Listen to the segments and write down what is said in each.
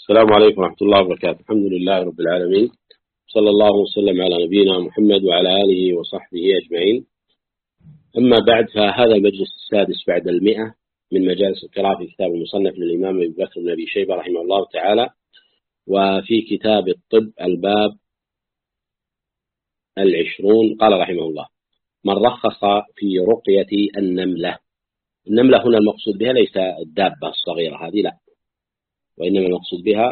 السلام عليكم ورحمة الله وبركاته. الحمد لله رب العالمين، صلى الله وسلم على نبينا محمد وعلى آله وصحبه أجمعين. أما بعد، فهذا المجلس السادس بعد 100 من مجالس القراءة في كتاب المصنف للإمام أبي بكر بن أبي شيبة رحمه الله تعالى، وفي كتاب الطب الباب 20 قال رحمه الله: من رخص في رقية النملة. النملة هنا المقصود بها ليس الدابة الصغيرة هذه، لا، وإنما المقصود بها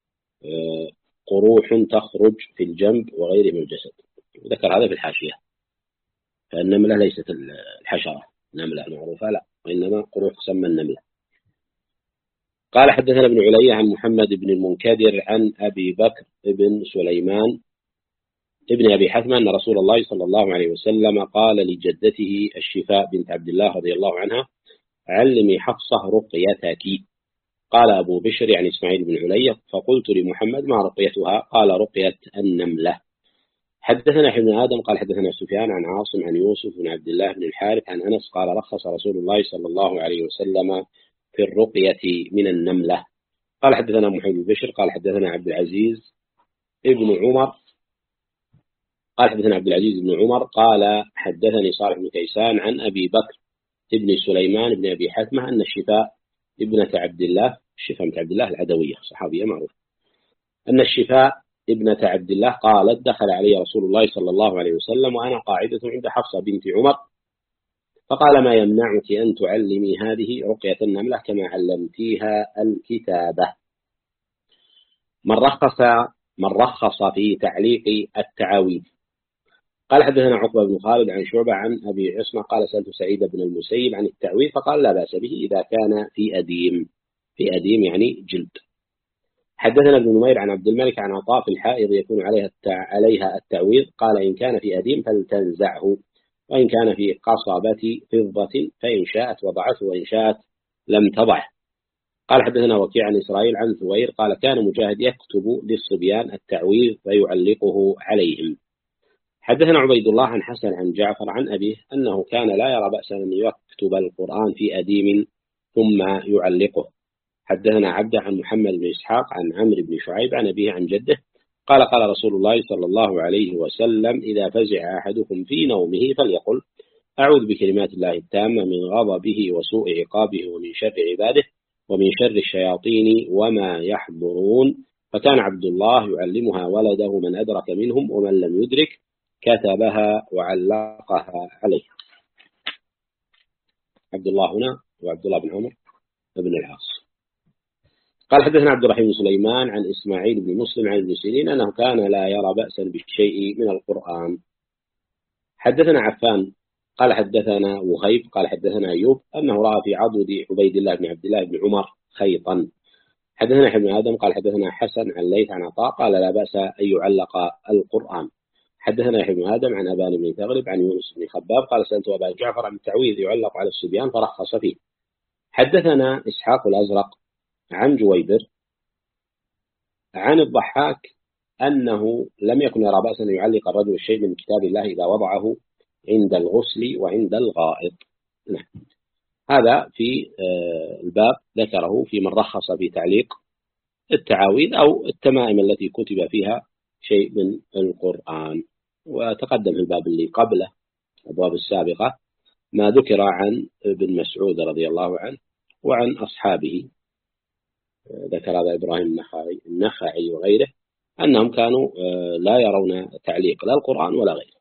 قروح تخرج في الجنب وغيره من الجسد. ذكر هذا في الحاشية. فالنملة ليست الحشرة نملة المعروفة، لا، وإنما قروح تسمى النملة. قال: حدثنا ابن علي عن محمد بن المنكدر عن أبي بكر بن سليمان ابن أبي حثمة أن رسول الله صلى الله عليه وسلم قال لجدته الشفاء بنت عبد الله رضي الله عنها: علمي حفصة رقيتك. قال أبو بشر يعني إسماعيل بن علي: فقلت لمحمد: ما رقيتها؟ قال: رقية النملة. حدثنا ابن آدم قال: حدثنا سفيان عن عاصم عن يوسف بن عبد الله بن الحارث عن أنس قال: رخص رسول الله صلى الله عليه وسلم في الرقية من النملة. قال: حدثنا محمد بن بشر قال: حدثنا عبد العزيز ابن عمر قال: حدثنا عبد العزيز بن عمر قال: حدثني صالح بن كيسان عن أبي بكر ابن سليمان بن أبي حثمة أن الشفاء ابنة عبد الله، الشفاء بنت عبد الله العدوية صحابية معروفة، أن الشفاء ابنة عبد الله قالت: دخل علي رسول الله صلى الله عليه وسلم وأنا قاعدة عند حفصة بنت عمر، فقال: ما يمنعك أن تعلمي هذه رقية النملة كما علمتيها الكتابة. من رخص في تعليق التعاويذ. قال: حدثنا عقبة بن خالد عن شعبة عن أبي عصمة قال: سألت سعيد بن المسيب عن التعويذ فقال: لا بأس به إذا كان في أديم يعني جلد. حدثنا ابن نمير عن عبد الملك عن عطاء: في الحائض يكون عليها التعويذ. قال: إن كان في أديم فلتنزعه، وإن كان في قصبة فضة فإن شاءت وضعته وإن شاءت لم تضعه. قال: حدثنا وكيع عن إسرائيل عن ثوير قال: كان مجاهد يكتب للصبيان التعويذ فيعلقه عليهم. حدثنا عبيد الله عن حسن عن جعفر عن أبيه أنه كان لا يرى بأسا أن يكتب القرآن في أديم ثم يعلقه. حدثنا عبده عن محمد بن إسحاق عن عمرو بن شعيب عن أبيه عن جده قال: قال رسول الله صلى الله عليه وسلم: إذا فزع أحدكم في نومه فليقل: أعوذ بكلمات الله التامة من غضبه وسوء عقابه ومن شر عباده ومن شر الشياطين وما يحضرون. فكان عبد الله يعلمها ولده من أدرك منهم، ومن لم يدرك كتبها وعلقها عليه. عبد الله هنا وعبد الله بن عمر بن العاص. قال: حدثنا عبد الرحيم بن سليمان عن إسماعيل بن مسلم عن ابن سيرين أنه كان لا يرى بأسا بالشيء من القرآن. حدثنا عفان قال: حدثنا وهيب قال: حدثنا أيوب أنه رأى في عضد عبيد الله بن عبد الله بن عمر خيطا. حدثنا ابن آدم قال: حدثنا حسن عن ليث عن عطاء قال: لا بأس أن يعلق القرآن. حدثنا يحيى بن آدم عن أبان بن تغلب عن يونس بن خباب قال: سألت أبا جعفر عن التعويذ يعلق على الصبيان فرخص فيه. حدثنا إسحاق الأزرق عن جويبر عن الضحاك أنه لم يكن يرى بأسا أن يعلق الرجل الشيء من كتاب الله إذا وضعه عند الغسل وعند الغائط. هذا في الباب ذكره في من رخص في تعليق التعاويذ أو التمائم التي كتب فيها شيء من القرآن. وتقدم في الباب اللي قبله الأبواب السابقة ما ذكر عن ابن مسعود رضي الله عنه وعن أصحابه، ذكر هذا إبراهيم النخعي وغيره أنهم كانوا لا يرون تعليق لا القرآن ولا غيره.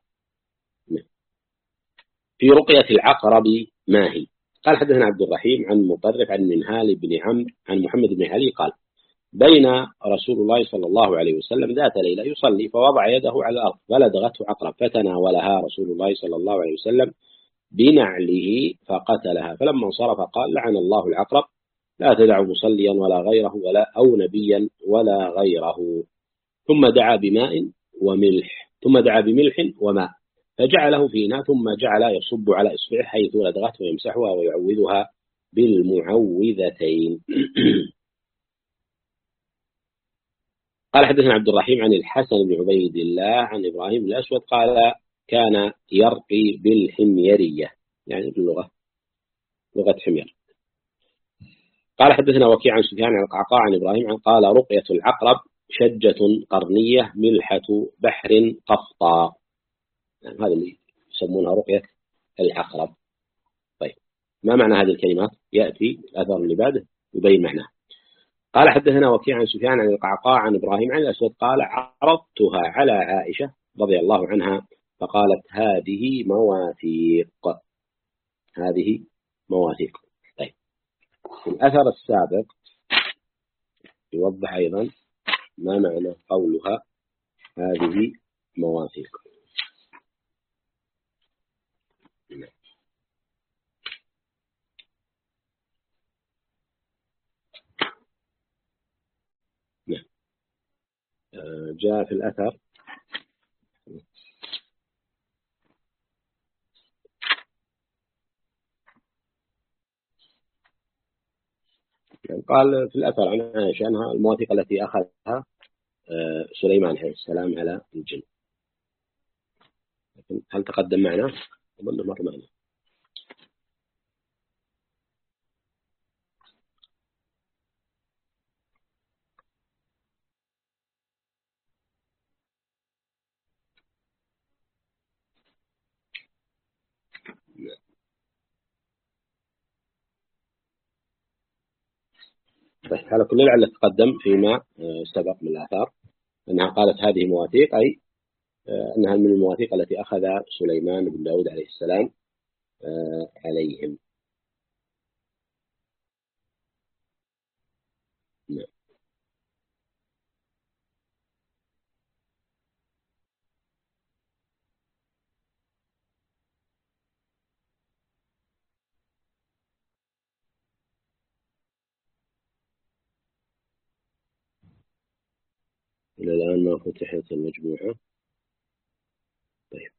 في رقية العقرب ما هي؟ قال: حدثنا عبد الرحيم عن مطرف عن منهال بن عمرو عن محمد بن علي قال: بين رسول الله صلى الله عليه وسلم ذات ليلة يصلي فوضع يده على الأرض فلدغته عقرب فتناولها رسول الله صلى الله عليه وسلم بنعله فقتلها، فلما انصرف قال: لعن الله العقرب، لا تدع مصليا ولا غيره أو نبيا ولا غيره. ثم دعا بملح وماء فجعله في إناء ثم جعل يصب على إصبعه حيث لدغته ويمسحها ويعوذها بالمعوذتين. قال: حدثنا عبد الرحيم عن الحسن بن عبيد الله عن إبراهيم الأسود قال: كان يرقي بالحميرية، يعني باللغة لغة حمير. قال حدثنا وكيع عن سفيان عن القعقاع عن إبراهيم عن قال رقية العقرب شجة قرنية ملحة بحر قفطى. يعني هذا اللي يسمونها رقية العقرب. طيب ما معنى هذه الكلمات؟ يأتي الأثر اللي بعده يبين معناه. قال حدثنا وكيع عن سفيان عن القعقاع عن إبراهيم عن الأسود قال عرضتها على عائشة رضي الله عنها فقالت هذه مواثيق. هذه مواثيق. طيب الأثر السابق يوضح أيضا ما معنى قولها هذه مواثيق. جاء في الأثر يعني قال في الأثر عن عائشة أنها المواثيق التي أخذها سليمان عليه السلام على الجن. لكن هل تقدم معنا؟ أظن مر معنا. طيب على كل لعل تقدم فيما سبق من الآثار أنها قالت هذه مواثيق، أي أنها من المواثيق التي أخذ سليمان بن داود عليه السلام عليهم. نعم. إلى الآن ما فتحت المجموعة. طيب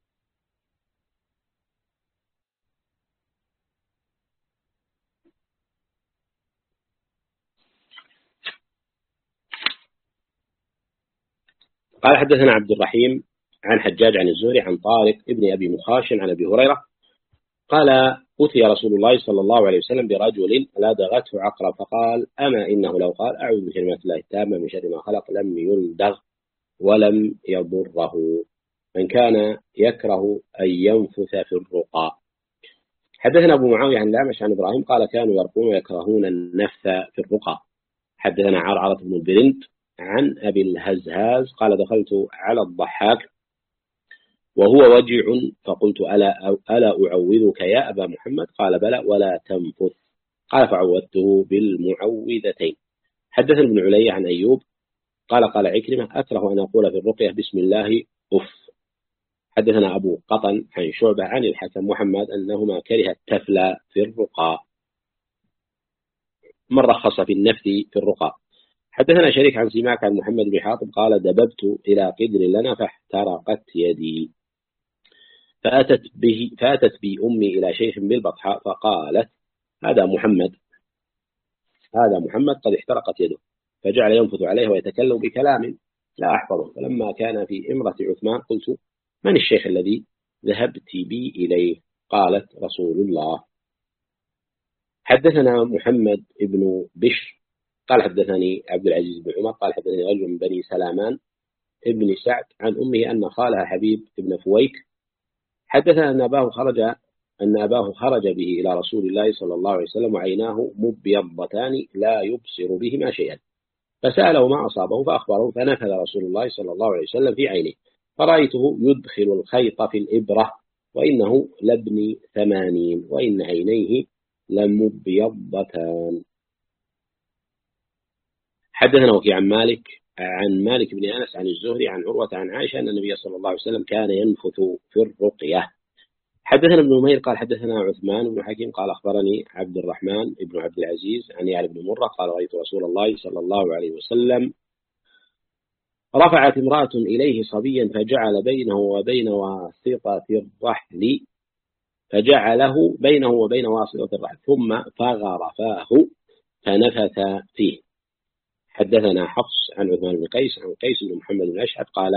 قال حدثنا عبد الرحيم عن حجاج عن الزهري عن طارق ابن أبي مخاشن عن أبي هريرة قال أتي رسول الله صلى الله عليه وسلم برجل لدغته عقرب فقال أما إنه لو قال أعوذ بكلمات الله التامة من شر ما خلق لم يلدغ ولم يضره. من كان يكره أن ينفث في الرقى. حدثنا أبو معاوية عن الأعمش عن إبراهيم قال كانوا يرقون ويكرهون النفث في الرقى. حدثنا عرعرة بن البرنت عن أبي الهزهاز قال دخلت على الضحاك وهو وجع فقلت ألا أعوذك يا أبا محمد؟ قال بلى ولا تنفث. قال فعوذته بالمعوذتين. حدثنا ابن علي عن أيوب قال عكرمة أكره أن أقول في الرقية بسم الله أف. حدثنا أبو قطن عن شعبة عن الحكم محمد أنهما كره التفل في الرقى. من رخص في النفث في الرقى. حدثنا شريك عن سماك عن محمد بن حاطب قال دببت إلى قدر لنا فاحترقت يدي فأتت بي أمي إلى شيخ بالبطحاء فقالت هذا محمد قد احترقت يده، فجعل ينفث عليه ويتكلم بكلام لا أحفظه. فلما كان في إمرة عثمان قلت من الشيخ الذي ذهبت بي إليه؟ قالت رسول الله. حدثنا محمد بن بشر قال حدثني عبد العزيز بن عمر قال حدثني رجل من بني سلامان ابن سعد عن أمه أن خالها حبيب بن فويك حدثنا أن أباه خرج به إلى رسول الله صلى الله عليه وسلم وعيناه مبيضتان لا يبصر بهما شيئا، فسأله ما أصابه فأخبره، فنفذ رسول الله صلى الله عليه وسلم في عينه فرأيته يدخل الخيط في الإبرة وإنه لابن 80 وإن عينيه لمبيضتان. حدثنا وكيع عن مالك بن أنس عن الزهري عن عروة عن عائشة أن النبي صلى الله عليه وسلم كان ينفث في الرقية. حدثنا ابن نمير قال حدثنا عثمان بن حكيم قال أخبرني عبد الرحمن بن عبد العزيز عن يعلى بن مرة قال رأيت رسول الله صلى الله عليه وسلم رفعت امرأة إليه صبيا فجعله بينه وبين واسطة الرحل ثم فغر فاه فنفث فيه. حدثنا حفص عن عثمان بن قيس عن قيس بن محمد بن أشعث قال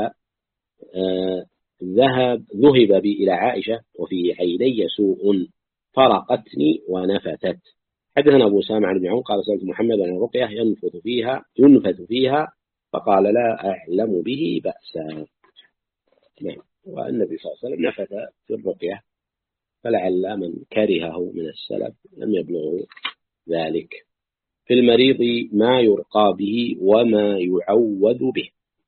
ذهب بي إلى عائشة وفي عيني سوء فرقتني ونفتت. حدثنا أبو أسامة عن ابن عون قال سألت محمد عن الرقية ينفث فيها فقال لا أعلم به بأسا. نعم. والنبي صلى الله عليه وسلم نفث في الرقية، فلعل من كرهه من السلف لم يبلغه ذلك. في المريض ما يرقى به وما يعوذ به.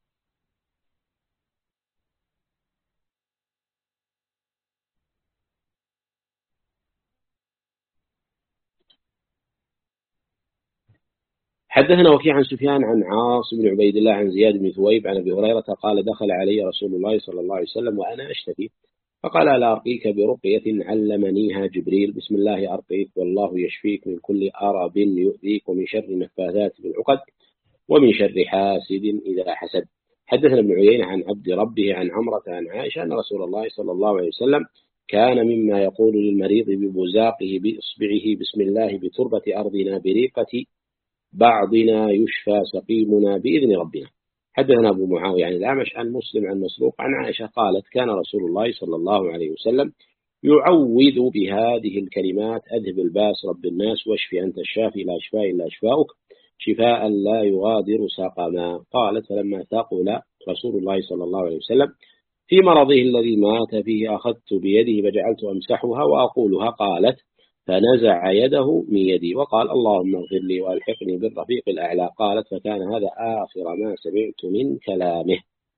حدثنا وكيع عن سفيان عن عاصم بن عبيد الله عن زياد بن ثويب عن أبي هريرة قال دخل علي رسول الله صلى الله عليه وسلم وأنا أشتكي فقال ألا أرقيك برقية علمنيها جبريل بسم الله أرقيك والله يشفيك من كل أرب يؤذيك ومن شر النفاثات في العقد ومن شر حاسد إذا حسد. حدثنا ابن عيينة عن عبد ربه عن عمرة عن عائشة أن رسول الله صلى الله عليه وسلم كان مما يقول للمريض ببزاقه بإصبعه بسم الله بتربة أرضنا بريقة بعضنا يشفى سقيمنا بإذن ربنا. حدثنا أبو معاوية عن الأعمش عن مسلم عن مسروق عن عائشة قالت كان رسول الله صلى الله عليه وسلم يعوذ بهذه الكلمات أذهب الباس رب الناس واشفي أنت الشافي لا شفاء إلا شفاؤك شفاء لا يغادر سقما. قالت فلما ثقل رسول الله صلى الله عليه وسلم في مرضه الذي مات فيه أخذت بيده فجعلت أمسحها وأقولها. قالت فنزع يده من يدي وقال اللهم اغفر لي وألحقني بالرفيق الأعلى. قالت فكان هذا آخر ما سمعت من كلامه.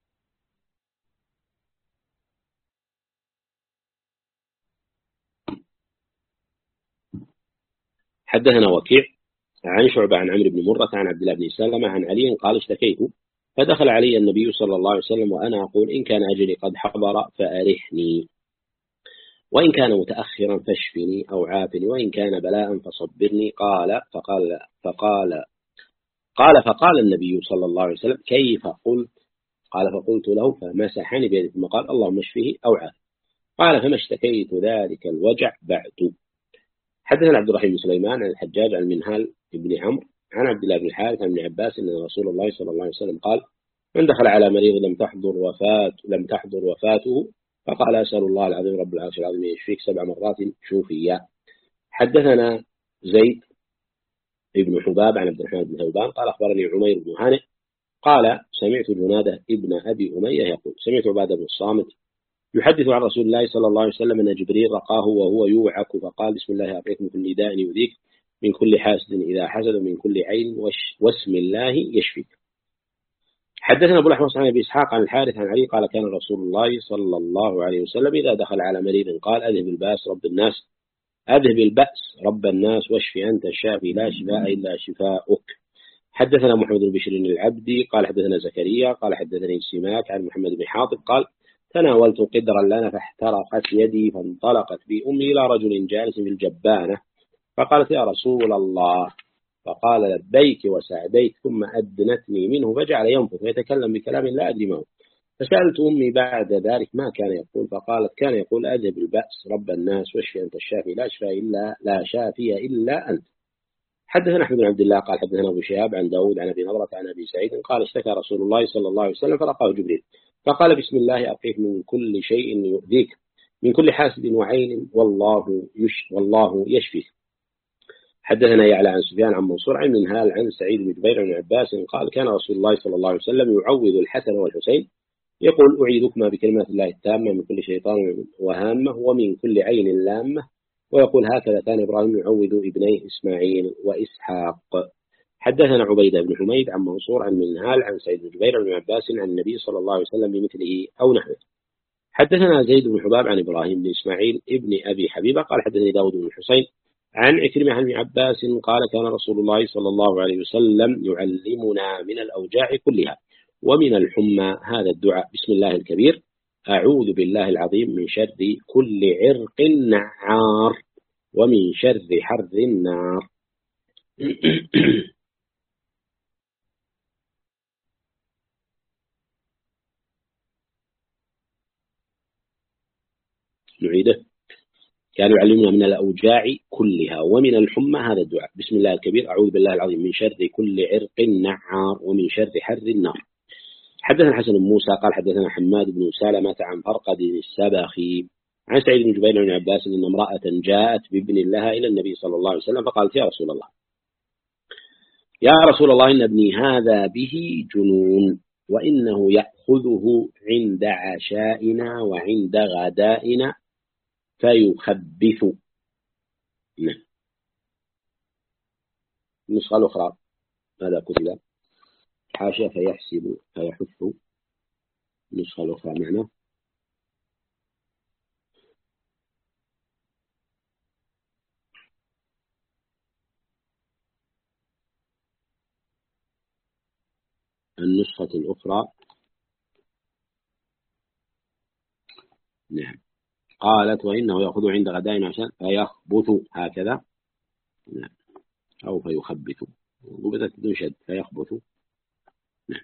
حدثنا وكيع عن شعبة عن عمرو بن مرة عن عبد الله بن سلمة عن علي قال اشتكيت فدخل علي النبي صلى الله عليه وسلم وأنا أقول إن كان أجلي قد حضر فأرحني وإن كان متأخرا فاشفني أو عافني وإن كان بلاء فصبرني. فقال النبي صلى الله عليه وسلم كيف قلت؟ قال فقلت له فمسحني بيده ثم قال اللهم اشفه أو عافه. قال فما اشتكيت ذلك الوجع بعد. حدثنا عبد الرحيم بن سليمان عن الحجاج عن منهال بن عمرو عن عبد الله بن الحارث عن ابن عباس أن رسول الله صلى الله عليه وسلم قال من دخل على مريض لم تحضر وفاته فقال أسأل الله العظيم رب العرش العظيم يشفيك 7 مرات شوفيا. حدثنا زيد ابن حباب عن عبد الرحمن بن ثوبان قال أخبرني عمير بن هانئ قال سمعت جنادة ابن أبي أمية يقول سمعت عبادة بن الصامت يحدث عن رسول الله صلى الله عليه وسلم أن جبريل رقاه وهو يوعك فقال بسم الله أرقيك من كل داء يؤذيك من كل حاسد إذا حسد من كل عين واسم الله يشفيك. حدثنا أبو الأحوص عن أبي إسحاق عن الحارث عن علي قال كان رسول الله صلى الله عليه وسلم إذا دخل على مريض قال أذهب البأس رب الناس واشفي أنت الشافي لا شفاء إلا شفاؤك. حدثنا محمد بن بشير العبدي قال حدثنا زكريا قال حدثني سماك عن محمد بن حاطب قال تناولت قدرا لنا فاحترقت يدي فانطلقت بأمي إلى رجل جالس في الجبانة فقالت يا رسول الله فقال لبيك وسعديك ثم أدنتني منه فجعل ينفث ويتكلم بكلام لا أدري ما هو. فسألت أمي بعد ذلك ما كان يقول فقالت كان يقول أذهب البأس رب الناس واشفي أنت الشافي لا شافي إلا أنت. حدثنا أحمد بن عبد الله قال حدثنا أبو شهاب عن داود عن أبي نضرة عن أبي سعيد قال اشتكى رسول الله صلى الله عليه وسلم فرقاه جبريل فقال بسم الله أرقيك من كل شيء يؤذيك من كل حاسد وعين والله يشفيك. حدثنا يعلى عن سفيان عن منصور عن منهال عن سعيد بن جبير عن عباس قال كان رسول الله صلى الله عليه وسلم يعوذ الحسن والحسين يقول أعيذكما بكلمات الله التامة من كل شيطان وهامة ومن كل عين لامة ويقول هكذا كان إبراهيم يعوذ ابنيه إسماعيل وإسحاق. حدثنا عبيدة بن حميد عن منصور عن منهال عن سعيد بن جبير عن عباس عن النبي صلى الله عليه وسلم بمثله أو نحوه. حدثنا زيد بن حباب عن إبراهيم بن إسماعيل ابن أبي حبيبة قال حدثني داود بن الحسين عن عكرمة عن ابن عباس قال كان رسول الله صلى الله عليه وسلم يعلمنا من الأوجاع كلها ومن الحمى هذا الدعاء بسم الله الكبير أعوذ بالله العظيم من شر كل عرق نعار ومن شر حر النار. نعيده كانوا يعلمنا من الأوجاع كلها ومن الحمى هذا الدعاء بسم الله الكبير أعوذ بالله العظيم من شر كل عرق نعار ومن شر حر النار. حدثنا حسن بن موسى قال حدثنا حماد بن سلمة عن فرقد السبخي عن سعيد بن جبير بن عباس أن امرأة جاءت بابن لها إلى النبي صلى الله عليه وسلم فقالت يا رسول الله إن ابني هذا به جنون وإنه يأخذه عند عشائنا وعند غدائنا فيخبث. نعم. النسخة الأخرى ماذا كتب؟ حاشية فيحسب فيحث. النسخة الأخرى معناه النسخة الأخرى. نعم. قالت وإنه يأخذ عند غدائنا عشان فيخبث هكذا. نعم. أو فيخبث وبدأت بدون شد فيخبث. نعم.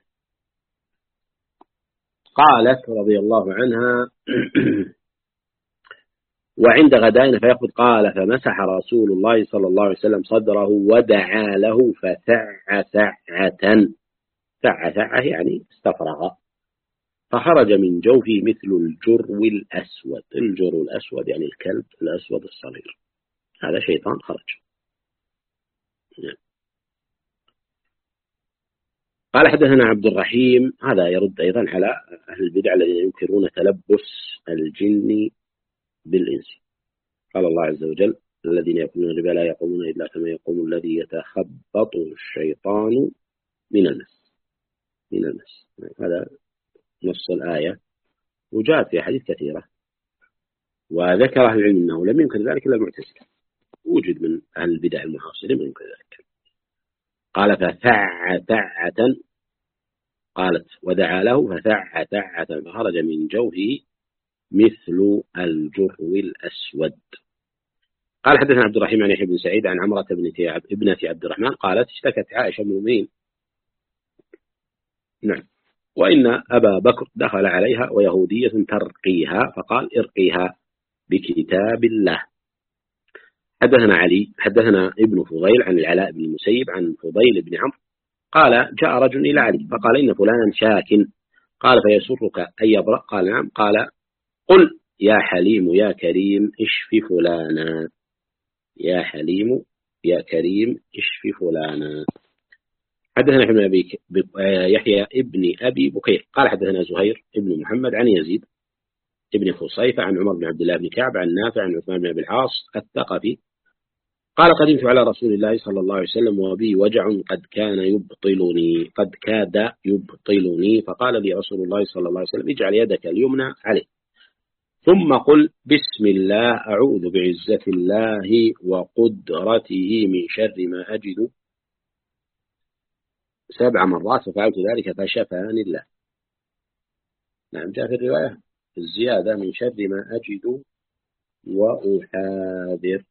قالت رضي الله عنها وعند غدائنا فيخبث. قال فمسح رسول الله صلى الله عليه وسلم صدره ودعا له فسع سعة. سع سعة يعني استفرغ فخرج من جوفه مثل الجرو الأسود. الجرو الأسود يعني الكلب الأسود الصغير. هذا شيطان خرج. قال حدثنا عبد الرحيم. هذا يرد أيضا على أهل البدع الذين ينكرون تلبس الجن بالإنس. قال الله عز وجل الذين يأكلون الربا لا يقومون إلا كما يقوم الذي يتخبطه الشيطان من المس. هذا نص الآية وجاء في حديث كثيرة وذكر أهل العلم أنه لم ينكر ذلك إلا المعتزلة. وجد من أهل البدع المعاصرين من ينكر ذلك. قال فثع ثعة. قالت ودعا له فثع ثعة فخرج من جوفه مثل الجرو الأسود. قال حدثنا عبد الرحيم عن يحيى بن سعيد عن عمرة ابنة عبد الرحمن قالت اشتكت عائشة بن المؤمنين نعم وإن أبا بكر دخل عليها ويهودية ترقيها فقال ارقيها بكتاب الله. حدثنا ابن فضيل عن العلاء بن المسيب عن فضيل بن عمرو قال جاء رجل إلى علي فقال إن فلانا شاك. قال فيسرك أن يبرأ؟ قال نعم. قال قل يا حليم يا كريم اشف فلانا. يا حليم يا كريم اشف فلانا. حدثنا يحيى ابن أبي بكير قال حدثنا زهير ابن محمد عن يزيد ابن خصيفة عن عمر بن عبد الله بن كعب عن نافع عن عثمان بن أبي العاص الثقفي قال قدمت على رسول الله صلى الله عليه وسلم وبي وجع قد كاد يبطلني فقال لي رسول الله صلى الله عليه وسلم اجعل يدك اليمنى عليه ثم قل بسم الله أعوذ بعزة الله وقدرته من شر ما أجد 7 مرات ففعلت ذلك فشفاني الله. نعم جاء في الرواية الزيادة من شر ما أجد وأحاذر.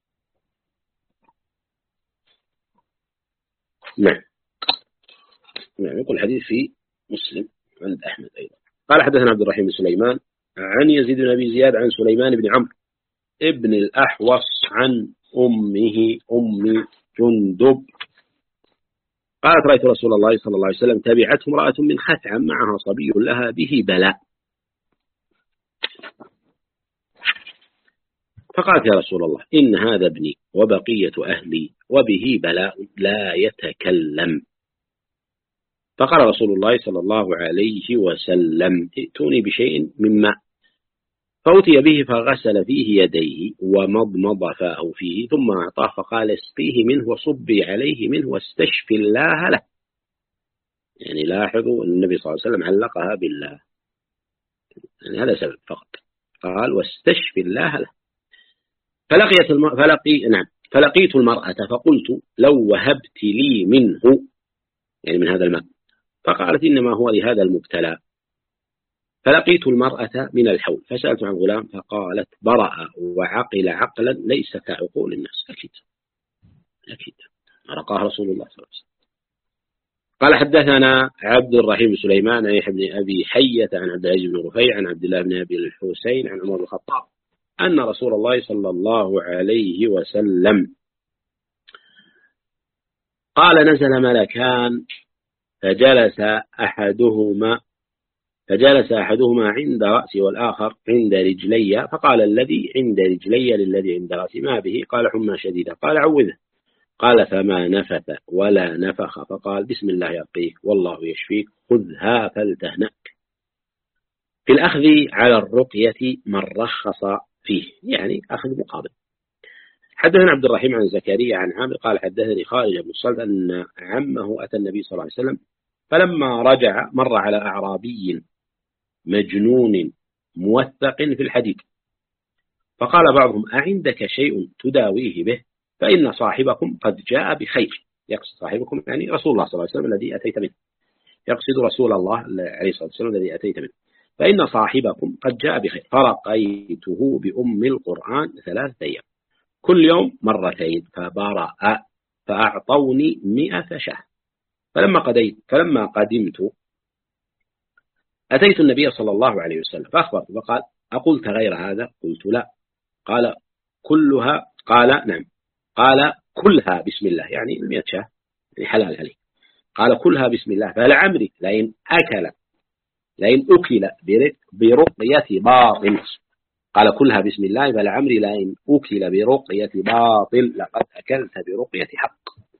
نعم يقول الحديث في مسلم عند أحمد أيضا. قال حدثنا عبد الرحيم بن سليمان عن يزيد بن أبي زياد عن سليمان بن عمرو ابن الأحوص عن أمه أم جندب قالت رأيت رسول الله صلى الله عليه وسلم تبعته امرأة من خثعم معها صبي لها به بلاء فقالت يا رسول الله إن هذا ابني وبقية أهلي وبه بلاء لا يتكلم. فقال رسول الله صلى الله عليه وسلم ائتوني بشيء من ماء فأتي به فغسل فيه يديه ومضمض فاه فيه ثم أعطاه فقال اسقيه منه وصبي عليه منه واستشفي الله له. يعني لاحظوا أن النبي صلى الله عليه وسلم علقها بالله يعني هذا سبب فقط. قال واستشفي الله له. فلقيت المرأة فقلت لو وهبت لي منه يعني من هذا الماء فقالت إنما هو لهذا المبتلى. فلقيت المرأة من الحول فسألت عن غلام فقالت برأ وعقل عقلا ليس كعقول الناس. أكيد رقاه رسول الله صلى الله عليه وسلم. قال حدثنا عبد الرحيم بن سليمان عن يحيى بن أبي حية عن عبد العزيز بن رفيع عن عبد الله بن أبي الحسين عن عمر بن الخطاب أن رسول الله صلى الله عليه وسلم قال نزل ملكان فجلس فجلس أحدهما عند رأسي والآخر عند رجلي، فقال الذي عند رجلي للذي عند رأسي: ما به؟ قال: حمى شديدة. قال: عوذه. قال: فما نفث ولا نفخ، فقال: بسم الله يرقيك والله يشفيك، خذها فلتهنأك. في الأخذ على الرقية من رخص فيه، يعني أخذ مقابل. حدثنا عبد الرحيم عن زكريا عن عامر قال: حدثني خالد بن الصلت أن عمه أتى النبي صلى الله عليه وسلم، فلما رجع مر على أعرابي مجنون موثق في الحديد، فقال بعضهم: أعندك شيء تداويه به؟ فإن صاحبكم قد جاء بخير. يقصد صاحبكم يعني رسول الله صلى الله عليه وسلم الذي أتيت منه، يقصد رسول الله عليه الصلاة والسلام الذي أتيت منه. فإن صاحبكم قد جاء بخير. فرقيته بأم القرآن 3 أيام، كل يوم مرتين، فبرأ، فأعطوني 100 شاه. فلما قدمت أتيت النبي صلى الله عليه وسلم فأخبرت، فقال: أقلت غير هذا؟ قلت: لا. قال: كلها؟ قال: نعم. قال: كلها بسم الله، يعني 100 شاه، يعني حلال عليه. قال: كلها بسم الله، فلعمري لئن أكل برقية باطل. قال: كلها بسم الله، فلعمري لئن أكل برقية باطل لقد أكلت برقية حق.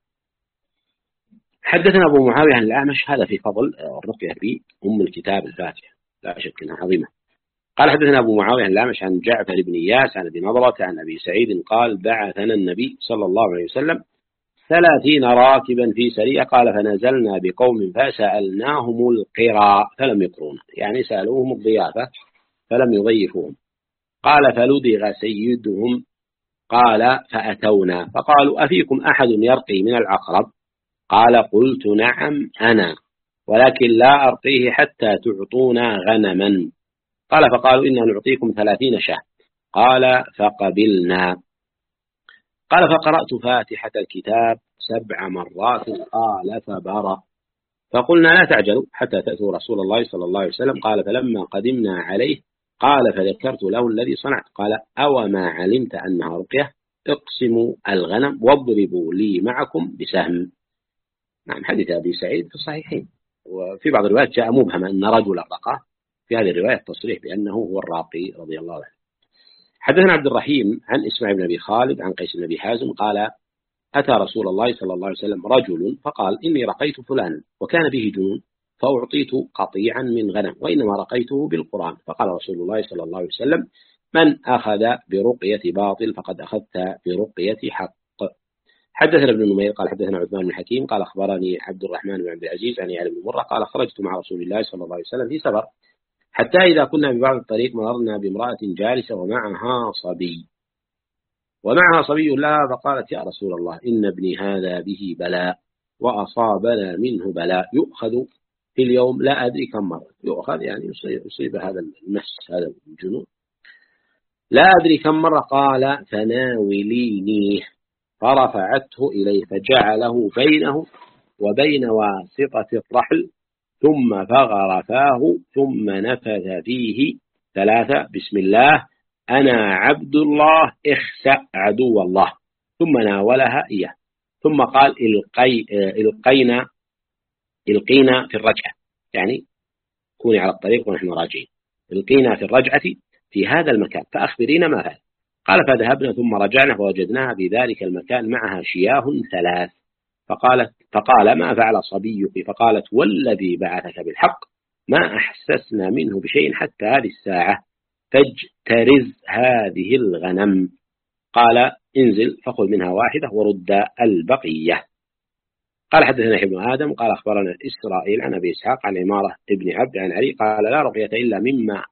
حدثنا أبو معاوية عن الأعمش، هذا في فضل الرقية بأم الكتاب الفاتحة، لا شك أنها عظيمة. قال: حدثنا أبو معاوية عن الأعمش عن جعفر بن إياس عن أبي نضرة عن أبي سعيد قال: بعثنا النبي صلى الله عليه وسلم 30 راكبا في سرية، قال: فنزلنا بقوم فسألناهم القراء فلم يقرونا، يعني سألوهم الضيافة فلم يضيفوهم. قال: فلدغ سيدهم. قال: فأتونا فقالوا: أفيكم أحد يرقي من العقرب؟ قال: قلت: نعم أنا، ولكن لا أرقيه حتى تعطونا غنما. قال: فقالوا: إنا نعطيكم 30 شاه. قال: فقبلنا. قال: فقرأت فاتحة الكتاب 7 مرات. قال: فبرأ. فقلنا: لا تعجلوا حتى تأتوا رسول الله صلى الله عليه وسلم. قال: فلما قدمنا عليه قال: فذكرت له الذي صنعت. قال: أو ما علمت أنها رقية؟ اقسموا الغنم واضربوا لي معكم بسهم. نعم، حديث أبي سعيد في الصحيحين، وفي بعض الروايات جاء مبهما أن رجلا رقاه، في هذه الرواية تصريح بأنه هو الراقي رضي الله عنه. حدثنا عبد الرحيم عن إسماعيل بن أبي خالد عن قيس بن أبي حازم قال: أتى رسول الله صلى الله عليه وسلم رجل فقال: إني رقيت فلانا وكان به جنون، فأعطيت قطيعا من غنم، وإنما رقيته بالقرآن. فقال رسول الله صلى الله عليه وسلم: من أخذ برقية باطل فقد أخذت برقية حق. حدثنا ابن نمير قال: حدثنا عثمان بن حكيم قال: أخبرني عبد الرحمن بن عبد العزيز عن علي بن مرة قال: خرجت مع رسول الله صلى الله عليه وسلم في سفر، حتى إذا كنا ببعض الطريق مررنا بامرأة جالسة ومعها صبي لها، فقالت: يا رسول الله، إن ابني هذا به بلاء وأصابنا منه بلاء يؤخذ في اليوم لا أدري كم مرة. يؤخذ يعني يصيب هذا المس، هذا الجنون، لا أدري كم مرة. قال: فناولينيه. فرفعته إليه فجعله بينه وبين واسطة الرحل، ثم فغر فاه، ثم نفث فيه 3: بسم الله، أنا عبد الله، اخسأ عدو الله. ثم ناولها إياه، ثم قال: القينا في الرجعة، يعني كوني على الطريق ونحن راجعين، القينا في الرجعة في هذا المكان فأخبرينا ما فعل. قال: فذهبنا ثم رجعنا فوجدناها بذلك المكان معها شياه 3. فقال: ما فعل صبيك؟ فقالت: والذي بعثك بالحق ما أحسسنا منه بشيء حتى هذه الساعة، فاجترز هذه الغنم. قال: انزل فخذ منها 1 ورد البقية. قال: حدثنا ابن آدم قال: أخبرنا إسرائيل عن أبي إسحاق عن عمارة ابن عبد عن علي قال: لا رقية إلا مما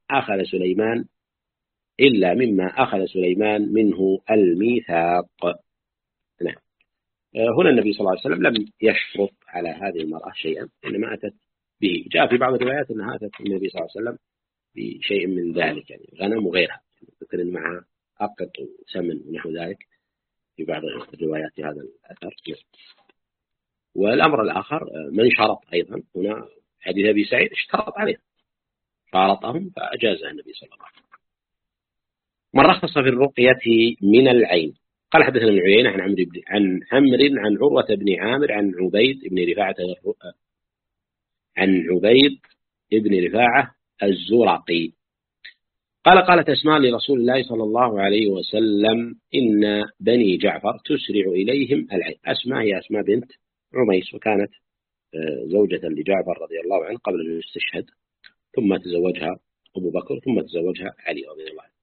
أخذ سليمان منه الميثاق. نعم. هنا النبي صلى الله عليه وسلم لم يشرط على هذه المرأة شيئا، إنما أتت به. جاء في بعض الروايات أنها أتت النبي صلى الله عليه وسلم بشيء من ذلك، يعني غنم وغيرها، ذكر معها أقط وسمن ونحو ذلك في بعض الروايات في هذا الأثر. والأمر الآخر من شرط أيضا، هنا حديث أبي سعيد اشترط عليه، شارطهم فأجازها النبي صلى الله عليه وسلم. من رخص في الرقية من العين. قال: حدثنا ابن عيينة عن عمرو عن عروة بن عامر عن عبيد بن رفاعة الزرقي قالت أسماء لرسول الله صلى الله عليه وسلم إن بني جعفر تسرع إليهم العين. أسماء هي أسماء بنت عميس، وكانت زوجة لجعفر رضي الله عنه قبل أن يستشهد، ثم تزوجها أبو بكر، ثم تزوجها علي رضي الله عنه.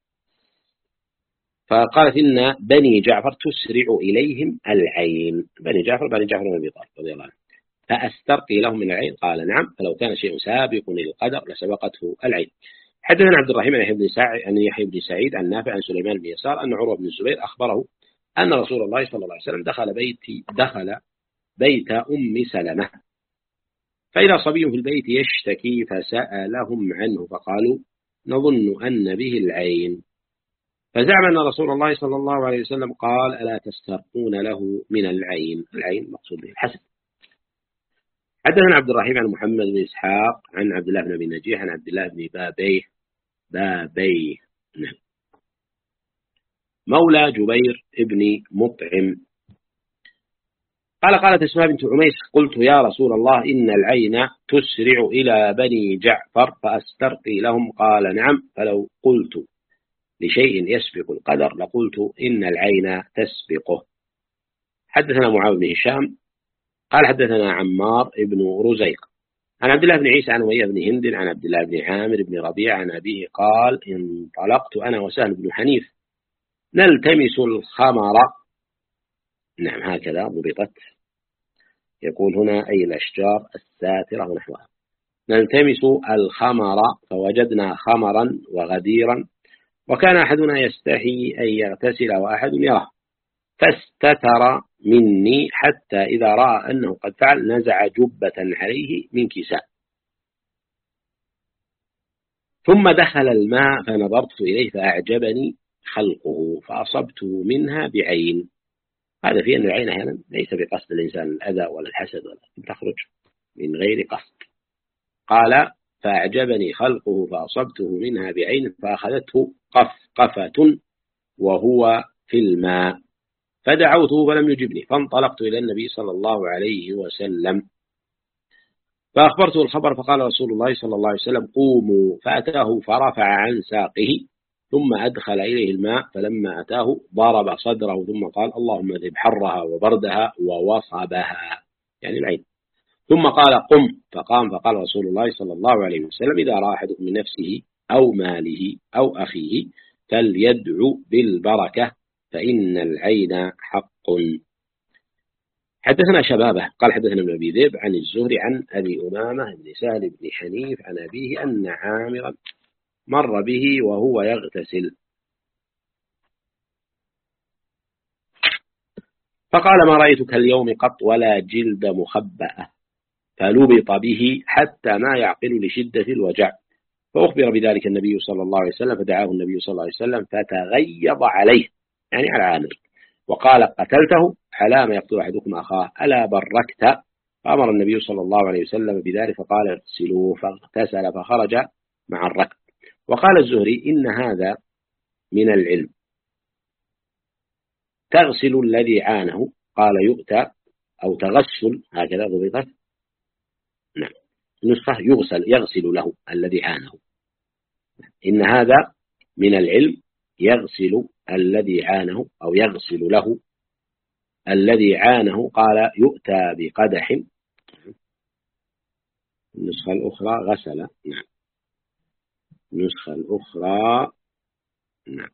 فقالت إن بني جعفر تسرع إليهم العين. بني جعفر بن أبي طالب رضي الله عنه. فأسترقي لهم من العين؟ قال نعم، فلو كان شيء سابق للقدر لسبقته العين. حدثنا عبد الرحيم عن يحيى بن سعيد عن نافع عن سليمان بن يسار أن عروة بن الزبير أخبره أن رسول الله صلى الله عليه وسلم دخل بيت أم سلمة، فإذا صبي في البيت يشتكي، فسألهم عنه فقالوا نظن أن به العين، فزعم أن رسول الله صلى الله عليه وسلم قال ألا تسترقون له من العين؟ العين مقصود به الحسد. حدثنا عبد الرحيم عن محمد بن إسحاق عن عبد الله بن أبي نجيح عن عبد الله بن بابيه مولى جبير ابن مطعم قالت أسماء بنت عميس قلت يا رسول الله إن العين تسرع إلى بني جعفر فأسترقي لهم؟ قال نعم، فلو قلت لشيء يسبق القدر لقلت إن العين تسبقه. حدثنا معاوية بن هشام قال حدثنا عمار بن رزيق عن عبد الله بن عيسى عن أمية بن هند عن عبد الله بن عامر بن ربيعة عن أبيه قال انطلقت أنا وسهل بن حنيف نلتمس الخمر. نعم هكذا ضبطت، يقول هنا أي الأشجار الساترة ونحوها. نلتمس الخمر فوجدنا خمرا وغديرا، وكان أحدنا يستحي أن يغتسل وأحد يراه، فاستتر مني حتى إذا رأى أنه قد فعل نزع جبة عليه من كساء، ثم دخل الماء فنظرت إليه فأعجبني خلقه فأصبته منها بعين. هذا فيه أن العين أحيانا ليس بقصد الإنسان الأذى ولا الحسد، ولكن تخرج من غير قصد. قال فأعجبني خلقه فأصبته منها بعين فأخذته قفة وهو في الماء، فدعوته فلم يجبني، فانطلقت إلى النبي صلى الله عليه وسلم فأخبرته الخبر، فقال رسول الله صلى الله عليه وسلم قوموا، فأتاه فرفع عن ساقه ثم أدخل إليه الماء، فلما أتاه ضرب صدره ثم قال اللهم اذهب حرها وبردها ووصبها، يعني العين، ثم قال قم، فقام، فقال رسول الله صلى الله عليه وسلم إذا رأى أحدكم من نفسه أو ماله أو أخيه فليدعو بالبركة فإن العين حق. حدثنا شبابه قال حدثنا ابن أبي ذئب عن الزهري عن أبي أمامة بن سهل بن حنيف عن أبيه أن عامرا مر به وهو يغتسل فقال ما رأيتك اليوم قط ولا جلد مخبأة، فلبط به حتى ما يعقل لشدة الوجع، فأخبر بذلك النبي صلى الله عليه وسلم، فدعاه النبي صلى الله عليه وسلم فتغيظ عليه، يعني على عامر، وقال قتلته؟ على ما يقتل أحدكم أخاه ألا بركت؟ فأمر النبي صلى الله عليه وسلم بذلك فقال اغسلوه، فاغتسل فخرج مع الركب. وقال الزهري إن هذا من العلم، تغسل الذي عانه، قال يؤتى أو تغسل هكذا ضبطت، نعم نسخة يغسل له الذي عانه، إن هذا من العلم يغسل الذي عانه أو يغسل له الذي عانه، قال يؤتى بقدح، النسخة الأخرى غسل، نعم النسخة الأخرى نعم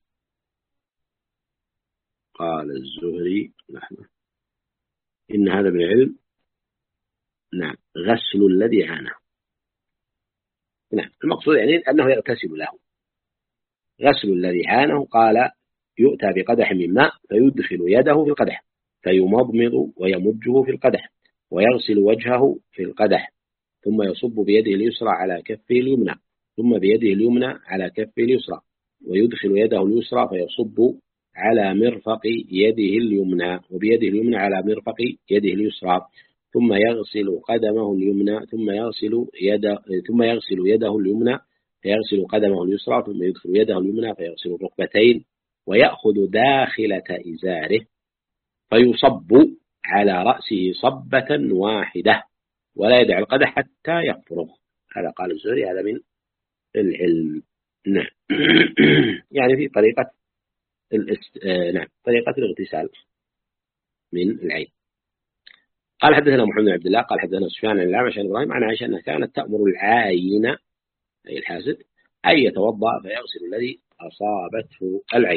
قال الزهري لحظة إن هذا من العلم، نعم غسل الذي عانه، نعم المقصود يعني أنه يغتسل له، غسل الذي عانه، قال يؤتى بقدح من ماء فيدخل يده في القدح فيمضمض ويمجه في القدح ويغسل وجهه في القدح، ثم يصب بيده اليسرى على كفه اليمنى ثم بيده اليمنى على كفه اليسرى ويدخل يده اليسرى فيصب على مرفق يده اليمنى وبيده اليمنى على مرفق يده اليسرى، ثم يغسل قدمه اليمنى ثم يغسل يده اليمنى فيغسل قدمه اليسرى ثم يدخل يده اليمنى فيغسل الركبتين ويأخذ داخلة إزاره فيصب على رأسه صبة واحدة ولا يدع القدح حتى يفرغ. هذا قال الزهري هذا من العلم. نعم. يعني في طريقة نعم طريقة الاغتسال من العين. قال حدثنا محمد بن عبد الله قال حدثنا سفيان عن الأعمش عن إبراهيم عن عائشة أنها كانت تأمر العاين أي الحاسد أن يتوضأ فيغسل الذي أصابته العين.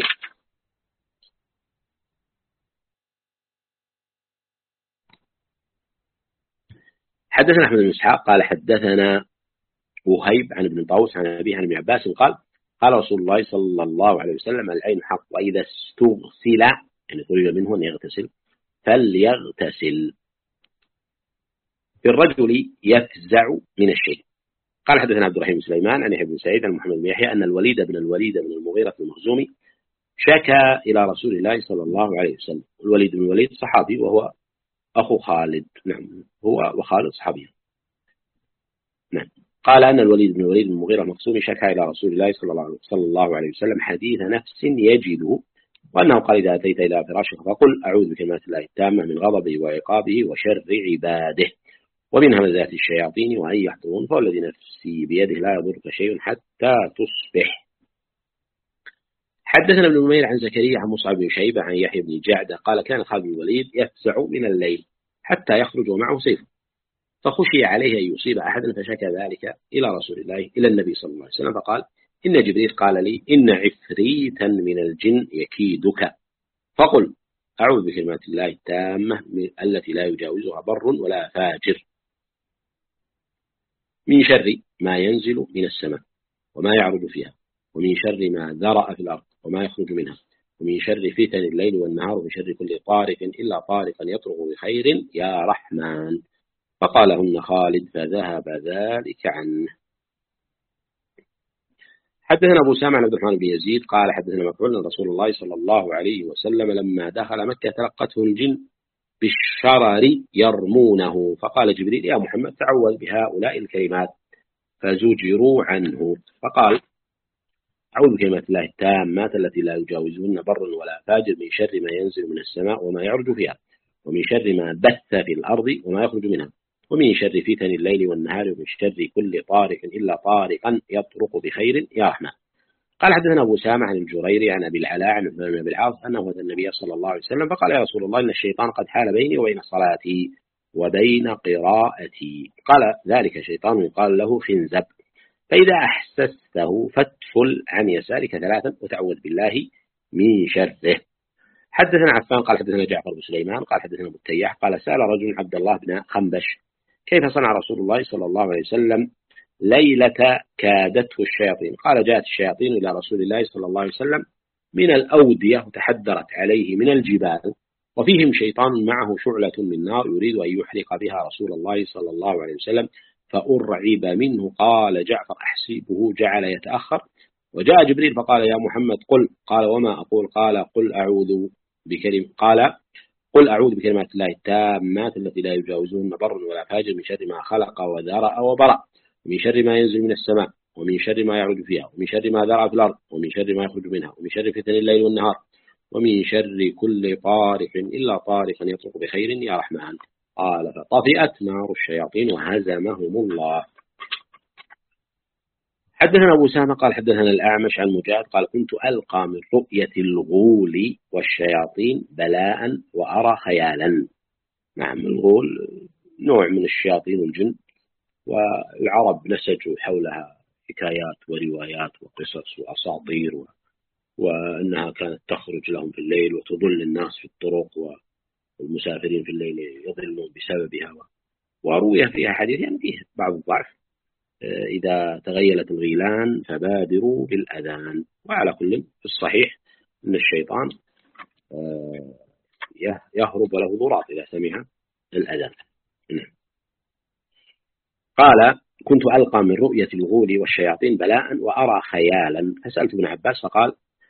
حدثنا أحمد بن إسحاق قال حدثنا وهيب عن ابن طاووس عن أبيه عن ابن عباس قال قال رسول الله صلى الله عليه وسلم العين حق وإذا استغسل يعني طلب منه أن يغتسل فليغتسل. في الرجل يفزع من الشيء. قال حدثنا عبد الرحيم بن سليمان عن يحيى بن سعيد عن محمد بن يحيى أن الوليد بن المغيرة بن المخزومي شكى إلى رسول الله صلى الله عليه وسلم. الوليد بن الوليد صحابي وهو أخو خالد. نعم هو وخالد صحابي. نعم. قال أن الوليد بن المغيرة المخزومي شكى إلى رسول الله صلى الله عليه وسلم حديث نفس يجده وأنه قال إذا أتيت إلى فراشك فقل أعوذ بكلمات الله التامة من غضبه وعقابه وشر عباده ومن همزات الشياطين وأن يحضرون فوالذي نفسي بيده لا يضرك شيء حتى تصبح. حدثنا ابن نمير عن زكريا عن مصعب بن شيبة عن يحيى بن جعدة قال كان خالد بن الوليد يفزع من الليل حتى يخرج معه سيف فخشي عليه أن يصيب أحدا فشكى ذلك إلى رسول الله إلى النبي صلى الله عليه وسلم فقال إن جبريل قال لي إن عفريتا من الجن يكيدك فقل أعوذ بكلمات الله التامة التي لا يجاوزها بر ولا فاجر من شر ما ينزل من السماء وما يعرج فيها ومن شر ما ذرأ في الأرض وما يخرج منها ومن شر فتن الليل والنهار ومن شر كل طارق إلا طارقا يطرق بخير يا رحمن فقالهن خالد فذهب ذلك عنه. حدثنا أبو سامع عبد الرحمن بن يزيد قال حدثنا مكحول أن رسول الله صلى الله عليه وسلم لما دخل مكة تلقته الجن بالشرر يرمونه فقال جبريل يا محمد تعوذ بهؤلاء الكلمات فزجروا عنه فقال أعوذ بكلمات الله التامات التي لا يجاوزهن بر ولا فاجر من شر ما ينزل من السماء وما يعرج فيها ومن شر ما بث في الأرض وما يخرج منها ومن شر فتن الليل والنهار ومن شر كل طارق إلا طارقا يطرق بخير يا رحمن. قال حدثنا أبو سامع عن الجريري عن أبي العلاء عن ابن أبي العاص أنه أتى النبي صلى الله عليه وسلم فقال يا رسول الله إن الشيطان قد حال بيني وبين صلاتي وبين قراءتي. قال ذلك شيطان يقال له خنزب فإذا أحسسته فاتفل عن يسارك ثلاثا وتعوذ بالله من شره. حدثنا عفان قال حدثنا جعفر بن سليمان قال حدثنا أبو التياح قال سأل رجل عبد الله بن خنبش كيف صنع رسول الله صلى الله عليه وسلم ليلة كادته الشياطين. قال جاءت الشياطين إلى رسول الله صلى الله عليه وسلم من الأودية وتحدرت عليه من الجبال وفيهم شيطان معه شعلة من نار يريد أن يحرق بها رسول الله صلى الله عليه وسلم فأرعب منه. قال جعفر أحسبه جعل يتأخر وجاء جبريل فقال يا محمد قل. قال وما أقول. قال قل أعوذ بكلمات الله التامات التي لا يجاوزهن بر ولا فاجر من شر ما خلق وذرأ وبرأ ومن شر ما ينزل من السماء ومن شر ما يعرج فيها ومن شر ما ذرأ في الأرض ومن شر ما يخرج منها ومن شر فتن الليل والنهار ومن شر كل طارق إلا طارقا يطرق بخير يا رحمن. قال فطفئت نار الشياطين وهزمهم الله. حدثنا أبو سامة قال حدثنا الأعمش عن مجاهد قال كنت ألقى من رؤية الغول والشياطين بلاء وأرى خيالا. نعم الغول نوع من الشياطين الجن والعرب نسجوا حولها حكايات وروايات وقصص وأساطير وأنها كانت تخرج لهم في الليل وتضل الناس في الطرق والمسافرين في الليل يضلون بسببها وروي فيها حديث يعني فيه بعض الضعف إذا تغيلت الغيلان فبادروا بالأذان. وعلى كل في الصحيح أن الشيطان يهرب وله ضراط إذا سمع الأذان. قال كنت ألقى من رؤية الغول والشياطين بلاء وأرى خيالا فسألت ابن عباس فقال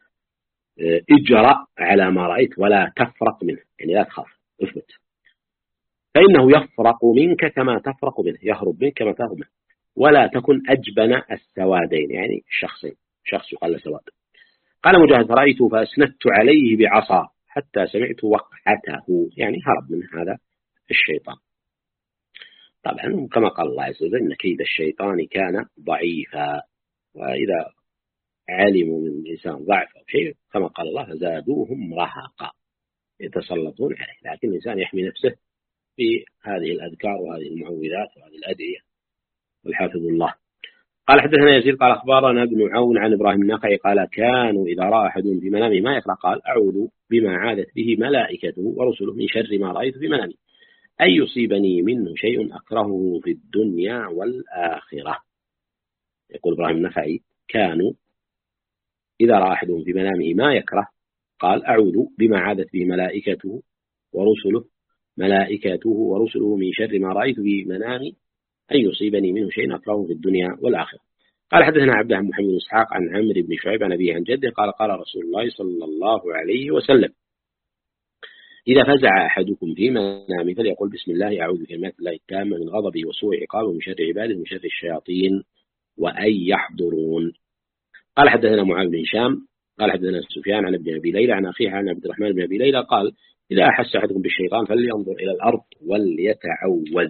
اجرأ على ما رأيت ولا تفرق منه يعني لا تخاف اثبت فإنه يفرق منك كما تفرق منه يهرب منك كما تهرب منه ولا تكن أجبن السوادين يعني شخصين شخص يقال سواد. قال مجاهد فرأيته فأسندت عليه بعصا حتى سمعت وقعته يعني هرب من هذا الشيطان. طبعا كما قال الله عز وجل إن كيد الشيطان كان ضعيفا وإذا علموا من الإنسان ضعف أو شيء كما قال الله فزادوهم رهقا يتسلطون عليه. لكن الإنسان يحمي نفسه بهذه الأذكار وهذه المعوذات وهذه الأدعية والحافظ الله. قال حدثنا يزيد قال أخبارنا ابن عون عن إبراهيم النخعي قال كانوا إذا رأى أحدهم في منامه ما يقرأ قال أعوذ بما عادت به ملائكته ورسله من شر ما رأيت في منامي أن يصيبني منه شيء أكرهه في الدنيا والآخرة. يقول إبراهيم النخعي كانوا إذا رأى أحدهم في منامه ما يكره قال أعوذ بما عادت به ملائكته ورسله من شر ما رأيت في منامي أن يصيبني منه شيء أكرهه في الدنيا والآخرة. قال حدثنا عبد الله بن محمد بن إسحاق عن عمرو بن شعيب عن أبيه عن جده قال قال رسول الله صلى الله عليه وسلم إذا فزع أحدكم في منامه فليقول بسم الله أعوذ بكلمات الله التامة من غضبه وسوء عقابه ومن شر عباده ومن شر الشياطين وأن يحضرون. قال حدثنا معاذ بن هشام قال حدثنا سفيان عن ابن أبي ليلى عن أخيه عن عبد الرحمن بن أبي ليلى قال إذا أحس أحدكم بالشيطان فلينظر إلى الأرض وليتعوذ.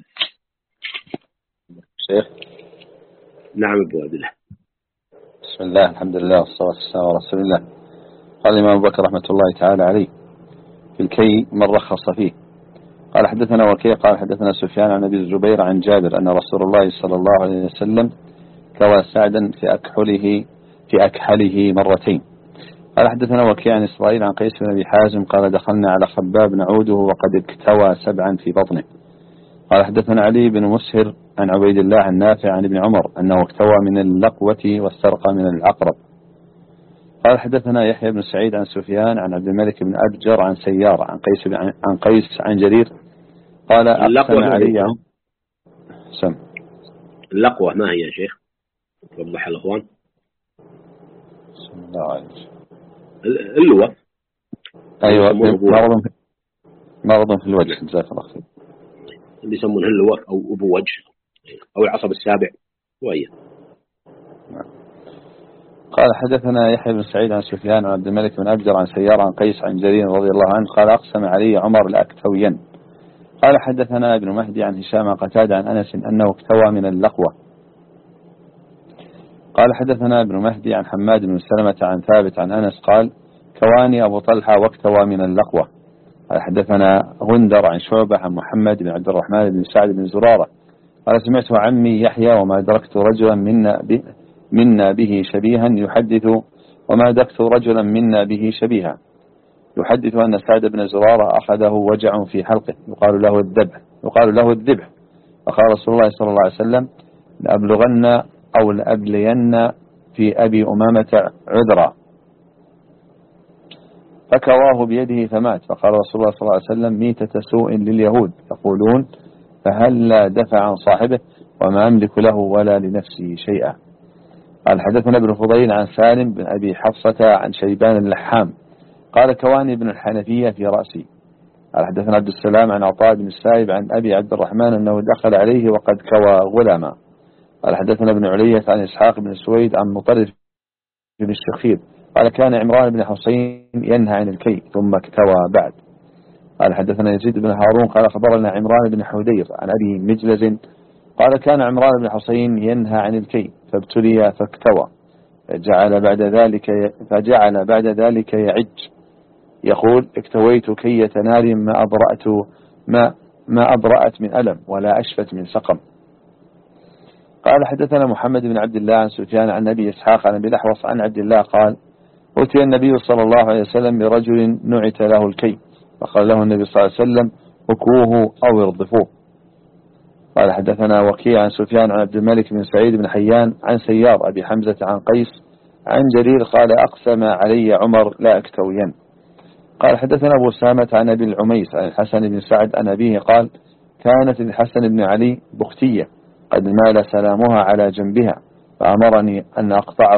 شيخ. نعم أبو عبد الله. بسم الله الحمد لله والصلاة والسلام على رسول الله. قال الإمام أبو بكر رحمة الله تعالى عليه في الكي من رخص فيه. قال حدثنا وكيع قال حدثنا سفيان عن أبي الزبير عن جابر أن رسول الله صلى الله عليه وسلم كوى سعدا في أكحله مرتين. قال حدثنا وكيع عن إسرائيل عن قيس بن أبي حازم قال دخلنا على خباب نعوده وقد اكتوى 7 في بطنه. قال حدثنا علي بن مسهر عن عبيد الله عن نافع عن ابن عمر أنه اكتوى من اللقوة والسرقة من العقرب. قال حدثنا يحيى بن سعيد عن سفيان عن عبد الملك بن أبجر عن سيار عن قيس عن جرير قال أقسم علي سم. اللقوة ما هي يا شيخ؟ وضح الأخوان. بسم الله عليك. اللوة. أيوة مرض في الوجه جزاك الله خير. اللي يسمونها اللوة أو أبو وجه أو العصب السابع وهي. قال حدثنا يحيى بن سعيد عن سفيان عن عبد الملك بن أبجر عن سيار عن قيس عن جرير رضي الله عنه قال أقسم علي عمر لأكتوين. قال حدثنا ابن مهدي عن هشام قتادة عن أنس أنه اكتوى من اللقوة. قال حدثنا ابن مهدي عن حماد بن سلمة عن ثابت عن أنس قال كواني أبو طلحة واكتوى من اللقوة. قال حدثنا غندر عن شعبة عن محمد بن عبد الرحمن بن سعد بن زرارة قال سمعت عمي يحيى وما أدركت رجلا منا به شبيها يحدث أن سعد بن زرارة أخذه وجع في حلقه يقال له الذبح. فقال رسول الله صلى الله عليه وسلم لأبلغن أو لأبلين في أبي أمامة عذرا فكواه بيده فمات. فقال رسول الله صلى الله عليه وسلم ميتة سوء لليهود يقولون فهل دفع عن صاحبه وما أملك له ولا لنفسه شيئا. قال حدثنا ابن فضيل عن سالم بن أبي حفصة عن شيبان اللحام قال كواني ابن الحنفية في رأسي. قال حدثنا عبد السلام عن عطاء بن السائب عن أبي عبد الرحمن أنه دخل عليه وقد كوى غلاما. قال حدثنا ابن علية عن إسحاق بن سويد عن مطرف بن الشخير قال كان عمران بن حسين ينهى عن الكي ثم اكتوى بعد. قال حدثنا يزيد بن هارون قال خبرنا عمران بن حدير عن أبي مجلز قال كان عمران بن حسين ينهى عن الكي فابتلي فاكتوى فجعل بعد ذلك يعج يقول اكتويت كية نار ما أبرأت من ألم ولا أشفت من سقم. قال حدثنا محمد بن عبد الله عن سفيان عن أبي إسحاق عن أبي الأحوص عن عبد الله قال أتي النبي صلى الله عليه وسلم برجل نعت له الكي فقال له النبي صلى الله عليه وسلم اكوه أو ارضفوه. قال حدثنا وكيع عن سفيان عن عبد الملك بن سعيد بن حيان عن سيار أبي حمزة عن قيس عن جرير قال أقسم علي عمر لا أكتوين. قال حدثنا أبو سامة عن أبي العميس عن الحسن بن سعد عن أبيه قال كانت الحسن بن علي بختية قد مال سلامها على جنبها فأمرني أن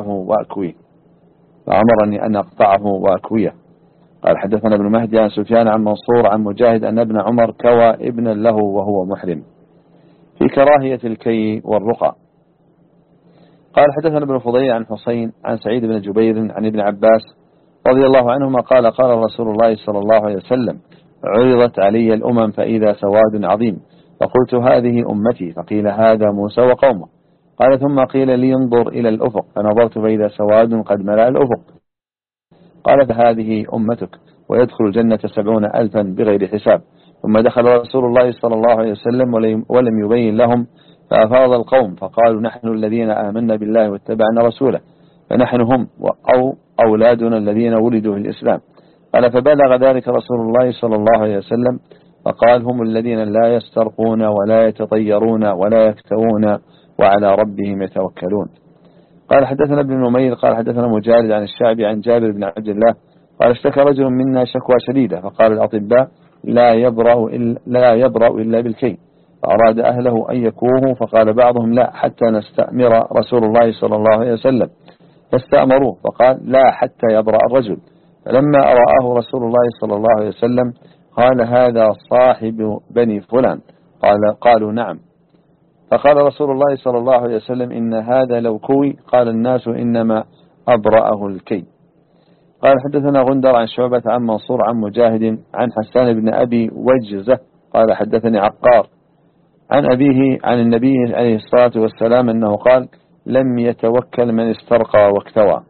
أقطعه وأكويه. قال حدثنا ابن مهدي عن سفيان عن منصور عن مجاهد أن ابن عمر كوى ابنا له وهو محرم في كراهية الكي والرقى. قال حدثنا ابن فضيل عن حسين عن سعيد بن جبير عن ابن عباس رضي الله عنهما قال قال رسول الله صلى الله عليه وسلم عرضت علي الأمم فإذا سواد عظيم فقلت هذه أمتي فقيل هذا موسى وقومه قال ثم قيل لي انظر إلى الأفق، فنظرت فإذا سواد قد ملأ الأفق. قال فهذه أمتك ويدخل الجنة 70,000 بغير حساب. ثم دخل رسول الله صلى الله عليه وسلم ولم يبين لهم، فأفاض القوم فقالوا نحن الذين آمنا بالله واتبعنا رسوله، فنحن هم أو أولادنا الذين ولدوا في الإسلام. قال فبلغ ذلك رسول الله صلى الله عليه وسلم فقال هم الذين لا يسترقون ولا يتطيرون ولا يكتوون وعلى ربهم يتوكلون. قال حدثنا ابن نمير قال حدثنا مجالد عن الشعبي عن جابر بن عبد الله قال اشتكى رجل منا شكوى شديدة، فقال الأطباء لا يبرأ إلا بالكي، فأراد أهله أن يكوه، فقال بعضهم لا حتى نستأمر رسول الله صلى الله عليه وسلم، فاستأمروه، فقال لا حتى يبرأ الرجل. فلما أرآه رسول الله صلى الله عليه وسلم قال هذا صاحب بني فلان، قالوا نعم. فقال رسول الله صلى الله عليه وسلم إن هذا لو كوي، قال الناس إنما أبرأه الكي. قال حدثنا غندر عن شعبة عن منصور عن مجاهد عن حسان بن أبي وجزة قال حدثني عقار عن أبيه عن النبي عليه الصلاة والسلام أنه قال لم يتوكل من استرقى واكتوى.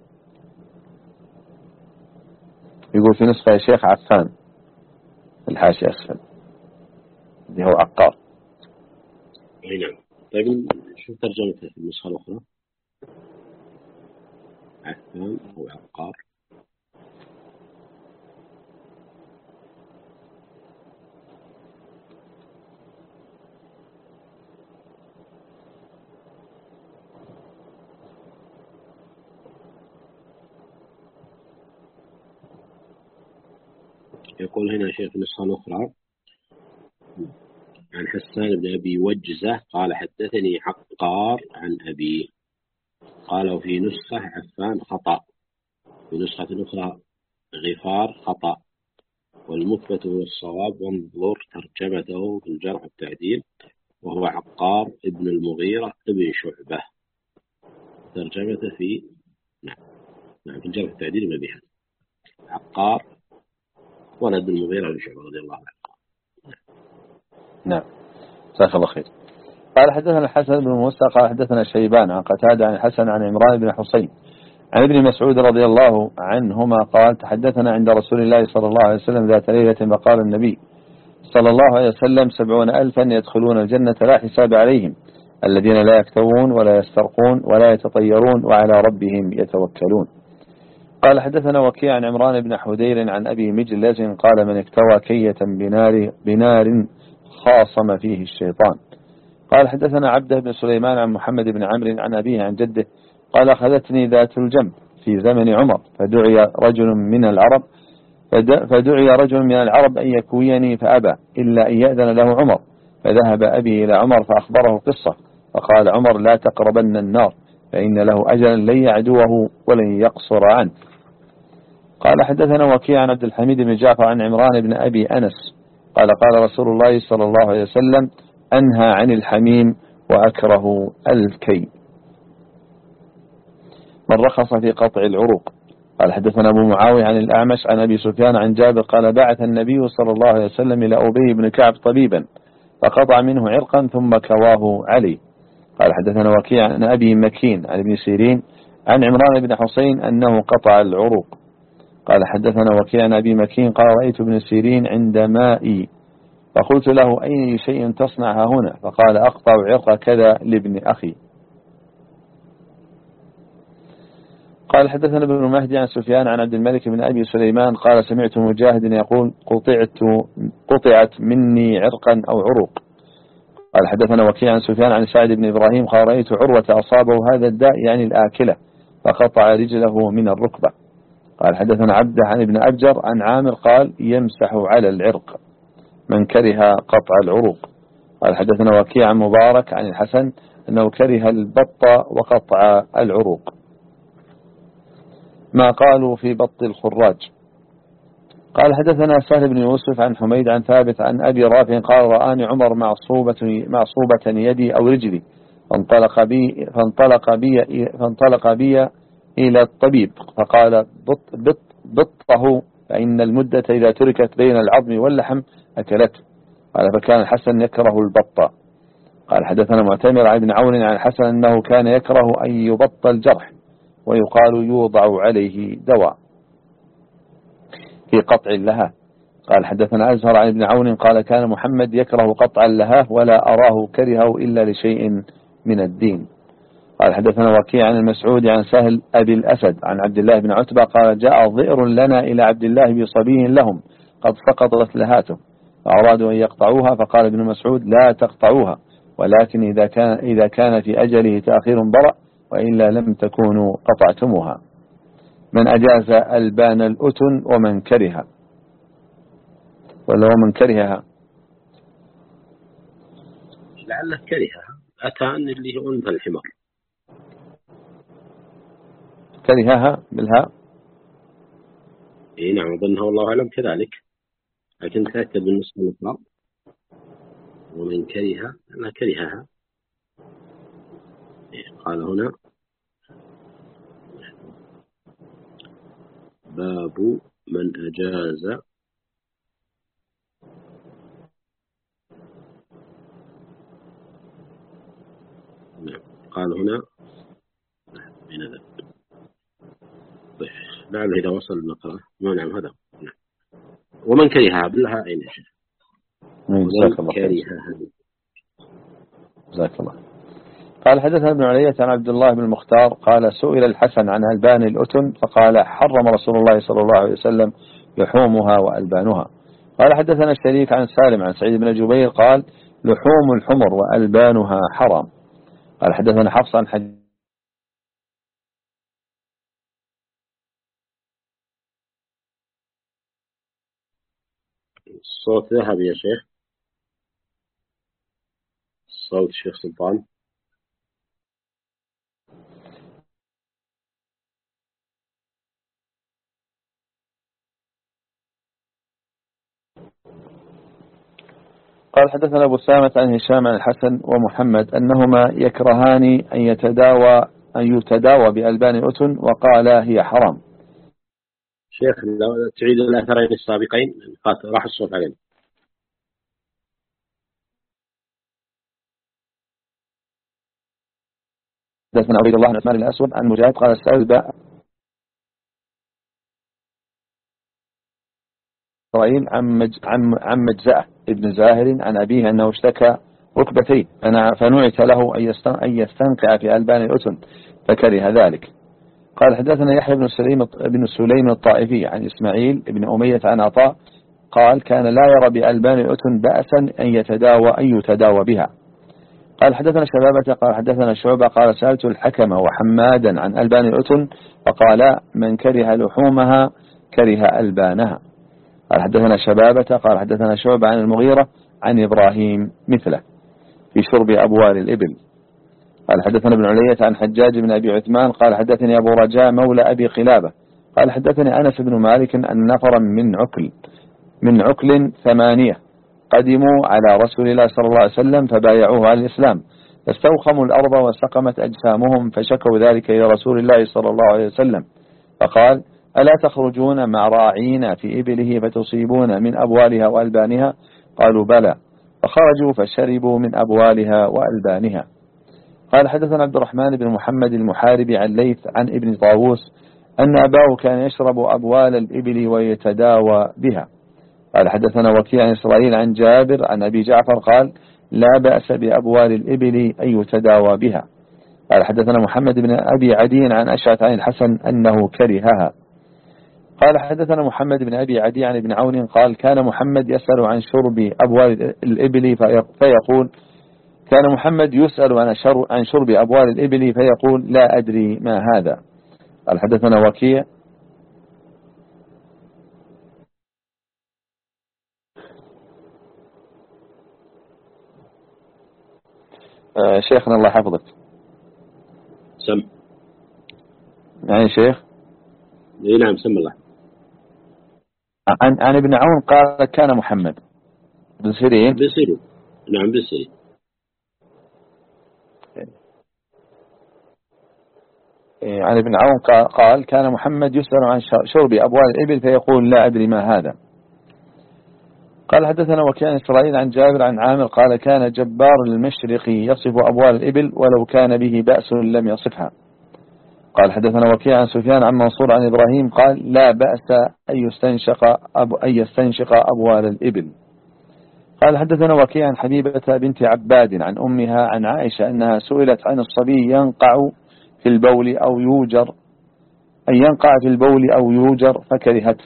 يقول في نسخة يا شيخ عفان الحاشية أسفل اللي هو عقار. أي نعم. طيب شوف ترجمته في النسخة الأخرى. عفان أو عقار. يقول هنا شيخ النسخة الأخرى عن حسان بن أبي وجزة قال حدثني عقار عن أبي، قال وفي نسخة عفان خطأ، في نسخة أخرى غفار خطأ، والمثبت هو الصواب، وانظر ترجمته في الجرح التعديل، وهو عقار ابن المغيرة ابن شعبة. ترجمته في نعم في الجرح التعديل ابن أبي حاتم، عقار ولد المغيرة بن شعبة رضي الله عنه. نعم جزاك الله خير. قال حدثنا الحسن بن موسى قال حدثنا شيبان عن قتادة عن الحسن عن عمران بن حسين عن ابن مسعود رضي الله عنهما قال تحدثنا عند رسول الله صلى الله عليه وسلم ذات ليلة فقال النبي صلى الله عليه وسلم 70,000 يدخلون الجنة لا حساب عليهم، الذين لا يكتوون ولا يسترقون ولا يتطيرون وعلى ربهم يتوكلون. قال حدثنا وكيع عن عمران بن حدير عن أبي مجلس قال من اكتوى كية بنار خاصم فيه الشيطان. قال حدثنا عبده بن سليمان عن محمد بن عمرو عن أبيه عن جده قال أخذتني ذات الجنب في زمن عمر فدعي رجل من العرب أن يكويني فأبى إلا أن يأذن له عمر، فذهب أبي إلى عمر فأخبره القصة، فقال عمر لا تقربن النار فإن له أجلا لن يعدوه ولن يقصر عنه. قال حدثنا وكيع عن عبد الحميد بن جعفر عن عمران بن أبي أنس قال قال رسول الله صلى الله عليه وسلم أنهى عن الحميم وأكره الكي. من رخص في قطع العروق. قال حدثنا أبو معاوية عن الأعمش عن أبي سفيان عن جابر قال بعث النبي صلى الله عليه وسلم إلى أبي بن كعب طبيبا فقطع منه عرقا ثم كواه عليه. قال حدثنا وكيع عن أبي مكين عن ابن سيرين عن عمران بن حسين أنه قطع العروق. قال حدثنا وكيع عن أبي مكين قال رأيت ابن سيرين عند مائي فقلت له أي شيء تصنع هنا؟ فقال أقطع عرق كذا لابن أخي. قال حدثنا ابن مهدي عن سفيان عن عبد الملك بن أبي سليمان قال سمعت مجاهد يقول قطعت مني عرقا أو عروق. قال حدثنا وكيع عن سفيان عن سعد بن إبراهيم قال رأيت عروة أصابه هذا الداء يعني الآكلة فقطع رجله من الركبة. قال حدثنا عبده عن ابن أبجر عن عامر قال يمسح على العرق من كره قطع العروق. قال حدثنا وكيع عن مبارك عن الحسن أنه كره البط وقطع العروق ما قالوا في بط الخراج. قال حدثنا سهل بن يوسف عن حميد عن ثابت عن أبي رافع قال رآني عمر معصوبة يدي أو رجلي فانطلق بي إلى الطبيب فقال بطه فإن المدة إذا تركت بين العظم واللحم أكلته. قال فكان الحسن يكره البط. قال حدثنا معتمر عن ابن عون عن الحسن أنه كان يكره أن يبطل الجرح ويقال يوضع عليه دواء في قطع اللهاه. قال حدثنا أزهر عن ابن عون قال كان محمد يكره قطع اللهاه ولا أراه كرهه إلا لشيء من الدين. قال حدثنا وكيع عن المسعود عن سهل أبي الأسد عن عبد الله بن عتبة قال جاء ضئر لنا إلى عبد الله بصبي لهم قد سقطت لهاته فأرادوا أن يقطعوها فقال ابن مسعود لا تقطعوها ولكن إذا كان في أجله تأخير برأ وإلا لم تكونوا قطعتموها. من أجاز ألبان الأتن ومن كرها ولا ومن كرهها لعله كرهها. أتان اللي هو أنثى الحمار. كرهها بالهاء. إيه نعم أظنها والله أعلم كذلك لكن تأكد بالنسبة للإطلاق. ومن كرهها لا كرهها. قال هنا باب من أجاز قال هنا من هذا لعله إذا وصل النقرة ما نعم هذا نعم. ومن كرهها بالله أين يشاء. جزاك الله خير. جزاك الله. قال حدثنا ابن علية عن عبد الله بن المختار قال سئل الحسن عن ألبان الأتن فقال حرم رسول الله صلى الله عليه وسلم لحومها وألبانها. قال حدثنا الشريك عن سالم عن سعيد بن جبير قال لحوم الحمر وألبانها حرام. قال حدثنا حفص عن الصوت ذهب يا شيخ. صوت الشيخ سلطان. قال حدثنا أبو سامة عن هشام عن الحسن ومحمد أنهما يكرهان أن يتداوى بألبان أتن وقال هي حرام. شيخ لو تعيد الأثرين السابقين راح الصوت علينا. حدثنا عبيد الله بن عثمان الأسود عن مجاهد قال السائل إسرائيل عن مجزأة ابن زاهر عن أبيه أنه اشتكى ركبتيه فنعت له أن يستنقع في ألبان الأتن فكره ذلك. قال حدثنا يحيى بن سليم الطائفي عن إسماعيل بن أمية عن عطاء قال كان لا يرى بألبان الأتن بأسا أن يتداوى بها. قال حدثنا شبابة قال حدثنا شعبة قال سألت الحكم وحمادا عن ألبان الأتن فقال من كره لحومها كره ألبانها. قال حدثنا شبابة قال حدثنا شعبة عن المغيرة عن إبراهيم مثله في شرب أبوال الإبل. قال حدثنا ابن علية عن حجاج بن أبي عثمان قال حدثني أبو رجاء مولى أبي قلابة قال حدثني أنس بن مالك أن نفرا من عكل 8 قدموا على رسول الله صلى الله عليه وسلم فبايعوه على الإسلام فاستوخموا الأرض وسقمت أجسامهم فشكوا ذلك إلى رسول الله صلى الله عليه وسلم فقال ألا تخرجون مع راعين في إبله فتصيبون من أبوالها وألبانها قالوا بلى فخرجوا فشربوا من أبوالها وألبانها. قال حدثنا عبد الرحمن بن محمد المحاربي عن ليث عن ابن طاووس أن أباه كان يشرب أبوال الإبل ويتداوى بها. قال حدثنا وكيع عن إسرائيل عن جابر عن أبي جعفر قال لا بأس بأبوال الإبل أن يتداوى بها. قال حدثنا محمد بن أبي عدي عن أشعث عن الحسن أنه كرهها. قال حدثنا محمد بن أبي عدي عن ابن عون قال كان محمد يسأل عن شرب أبوال الإبل فيقول كان محمد يسأل عن شرب أبوال الإبل فيقول لا أدري ما هذا. قال حدثنا وكيع شيخنا الله حفظك سم يعني شيخ نعم سم الله عن ابن عون قال كان محمد بن سيرين نعم بن سيرين عن ابن عون قال كان محمد يسأل عن شرب أبوال الإبل فيقول لا أدري ما هذا. قال حدثنا وكيع عن إسرائيل عن جابر عن عامر قال كان جبار المشرق يصف أبوال الإبل ولو كان به بأس لم يصفها. قال حدثنا وكيع عن سفيان عن منصور عن إبراهيم قال لا بأس أن يستنشق أبوال الإبل. قال حدثنا وكيع عن حبيبة بنت عباد عن أمها عن عائشة أنها سئلت عن الصبي ينقع في البول أو يوجر أن ينقع في البول أو يوجر فكرهته.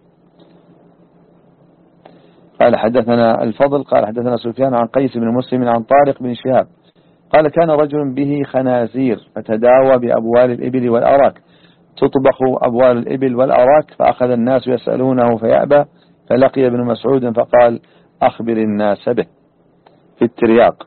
قال حدثنا الفضل قال حدثنا سفيان عن قيس بن مسلم عن طارق بن شهاب قال كان رجل به خنازير فتداوى بأبوال الإبل والأراك تطبخ أبوال الإبل والأراك فأخذ الناس يسألونه فيأبى فلقي ابن مسعود فقال أخبر الناس به في الترياق.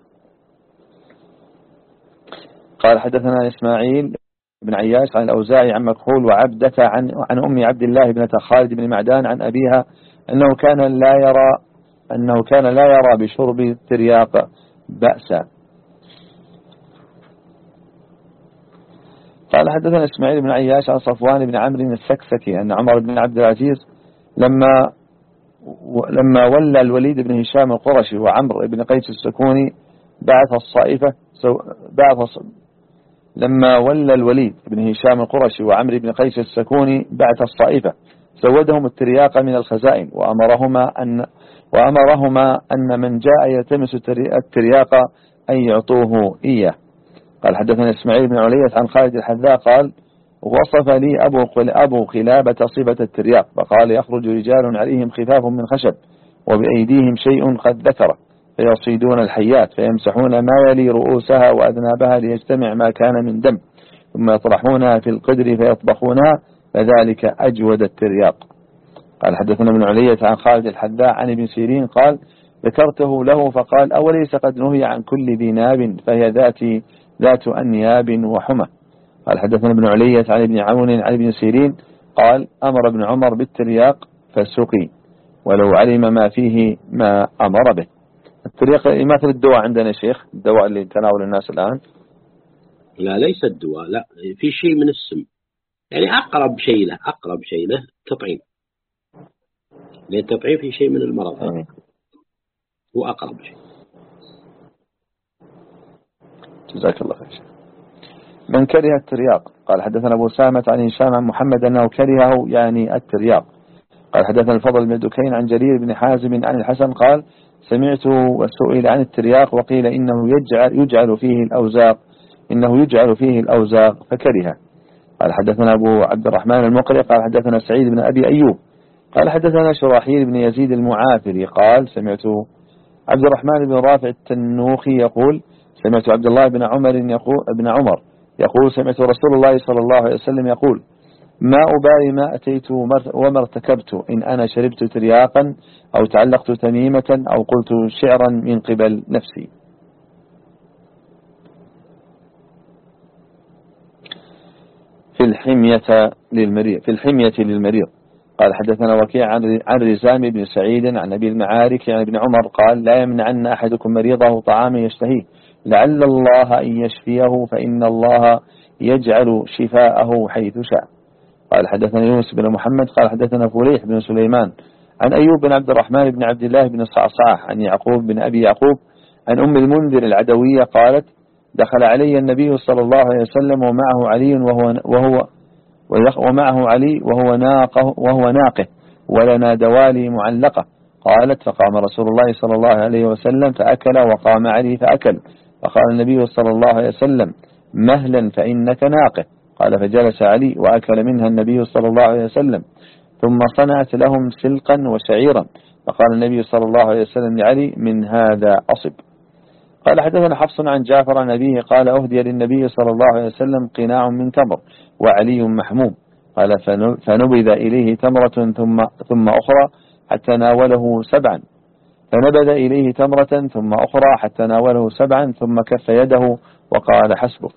قال حدثنا إسماعيل بن عياش عن الأوزاعي عن مكحول وعبدة عن أم عبد الله بنت خالد بن معدان عن أبيها أنه كان لا يرى بشرب الترياق بأسا. قال حدثنا إسماعيل بن عياش عن صفوان بن عمرو السكسكي أن عمر بن عبد العزيز لما ولى الوليد بن هشام القرشي وعمر بن قيس السكوني لما ولى الوليد بن هشام القرشي وعمر بن قيس السكوني بعث الصائفة زودهم الترياق من الخزائن وأمرهما أن من جاء يلتمس الترياق أن يعطوه إياه. قال حدثنا إسماعيل بن علية عن خالد الحذاء قال وصف لي أبو قلابة صفة الترياق فقال يخرج رجال عليهم خفاف من خشب وبأيديهم شيء قد ذكره فيصيدون الحيات فيمسحون ما يلي رؤوسها وأذنابها ليجتمع ما كان من دم ثم يطرحونها في القدر فيطبخونها فذلك أجود الترياق. قال حدثنا ابن علية عن خالد الحذاء عن ابن سيرين قال ذكرته له فقال أوليس قد نهي عن كل ذي ناب فهي ذات أنياب وحمى. قال حدثنا ابن علية عن ابن عون عن ابن سيرين قال أمر ابن عمر بالترياق فسقي ولو علم ما فيه ما أمر به. الترياق مثل الدواء عندنا شيخ الدواء اللي تناول الناس الآن لا ليس الدواء لا في شيء من السم يعني أقرب شيء له تطعيم لأن التطعيم في شيء من المرض هو أقرب شيء. جزاك الله خير. من كره الترياق قال حدثنا أبو سامة عن هشام عن محمد أنه كرهه يعني الترياق. قال حدثنا الفضل بن دكين عن جرير بن حازم عن الحسن قال سمعت وسئل عن الترياق وقيل إنه يجعل فيه الأوزاق فكره. قال حدثنا أبو عبد الرحمن المقري قال حدثنا سعيد بن أبي أيوب قال حدثنا شراحيل بن يزيد المعافري قال سمعت عبد الرحمن بن رافع التنوخي يقول سمعت عبد الله بن عمر يقول سمعت رسول الله صلى الله عليه وسلم يقول ما أبالي ما أتيت وما ارتكبت إن أنا شربت ترياقا أو تعلقت تميمة أو قلت شعرا من قبل نفسي. في الحمية للمريض قال حدثنا وكيع عن رزام بن سعيد عن أبي المعارك عن ابن عمر قال لا يمنعن أحدكم مريضه طعاما يشتهيه لعل الله أن يشفيه فإن الله يجعل شفاءه حيث شاء. قال حدثنا يونس بن محمد قال حدثنا فليح بن سليمان عن أيوب بن عبد الرحمن بن عبد الله بن الصعصاع عن يعقوب بن أبي يعقوب عن أم المنذر العدوية قالت دخل علي النبي صلى الله عليه وسلم ومعه علي وهو ناقه ولنا دوالي معلقة. قالت فقام رسول الله صلى الله عليه وسلم فأكل وقام علي فأكل فقال النبي صلى الله عليه وسلم مهلا فإنك ناقه. قال فجلس علي وأكل منها النبي صلى الله عليه وسلم ثم صنعت لهم سلقا وشعيرا فقال النبي صلى الله عليه وسلم لعلي من هذا أصب. قال حدثنا حفص عن جعفر عن أبيه قال أهدي للنبي صلى الله عليه وسلم قناع من تمر وعلي محموم. قال فنبذ إليه تمرة ثم أخرى حتى ناوله 7 فنبذ إليه تمرة ثم أخرى حتى ناوله 7 ثم كف يده وقال حسبك.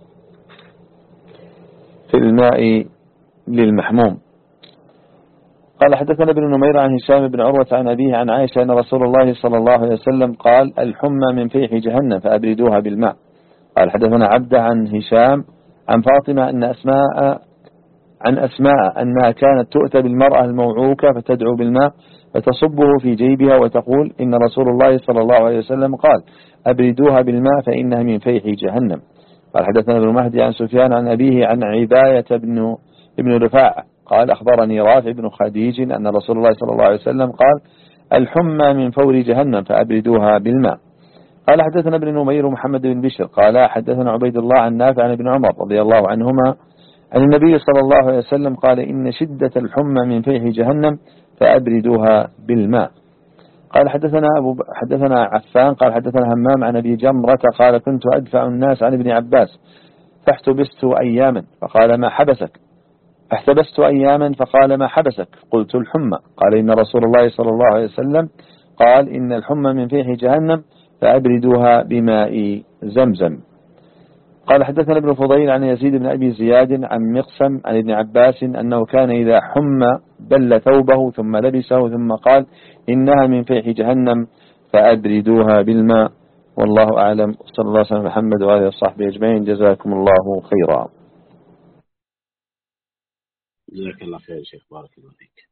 في الماء للمحموم. قال حدثنا ابن نمير عن هشام بن عروة عن أبيه عن عائشة أن رسول الله صلى الله عليه وسلم قال الحمى من فيح جهنم فأبردوها بالماء. قال حدثنا عبده عن هشام عن فاطمة أن أسماء عن أسماء أنها كانت تؤتى بالمرأة الموعوكة فتدعو بالماء فتصبه في جيبها وتقول إن رسول الله صلى الله عليه وسلم قال أبردوها بالماء فإنها من فيح جهنم. قال حدثنا ابن مهدي عن سفيان عن أبيه عن عباية بن رفاعة قال أخبرني رافع بن خديج أن رسول الله صلى الله عليه وسلم قال الحمى من فور جهنم فأبردوها بالماء. قال حدثنا ابن نمير محمد بن بشر قال حدثنا عبيد الله عن نافع عن ابن عمر رضي الله عنهما عن النبي صلى الله عليه وسلم قال إن شدة الحمى من فيح جهنم فأبردوها بالماء. قال حدثنا عفان قال حدثنا همام عن أبي جمرة قال كنت أدفع الناس عن ابن عباس فاحتبست أياما فقال ما حبسك قلت الحمى قال إن رسول الله صلى الله عليه وسلم قال إن الحمى من فيح جهنم فأبردوها بماء زمزم. قال حدثنا ابن فضيل عن يزيد بن أبي زياد عن مقسم عن ابن عباس أنه كان إذا حمى بل ثوبه ثم لبسه ثم قال إنها من فيح جهنم فأبردوها بالماء. والله أعلم. صلى الله عليه وسلم محمد وآله وصحبه أجمعين. جزاكم الله خيرا. جزاك الله خير شيخ، بارك الله فيك.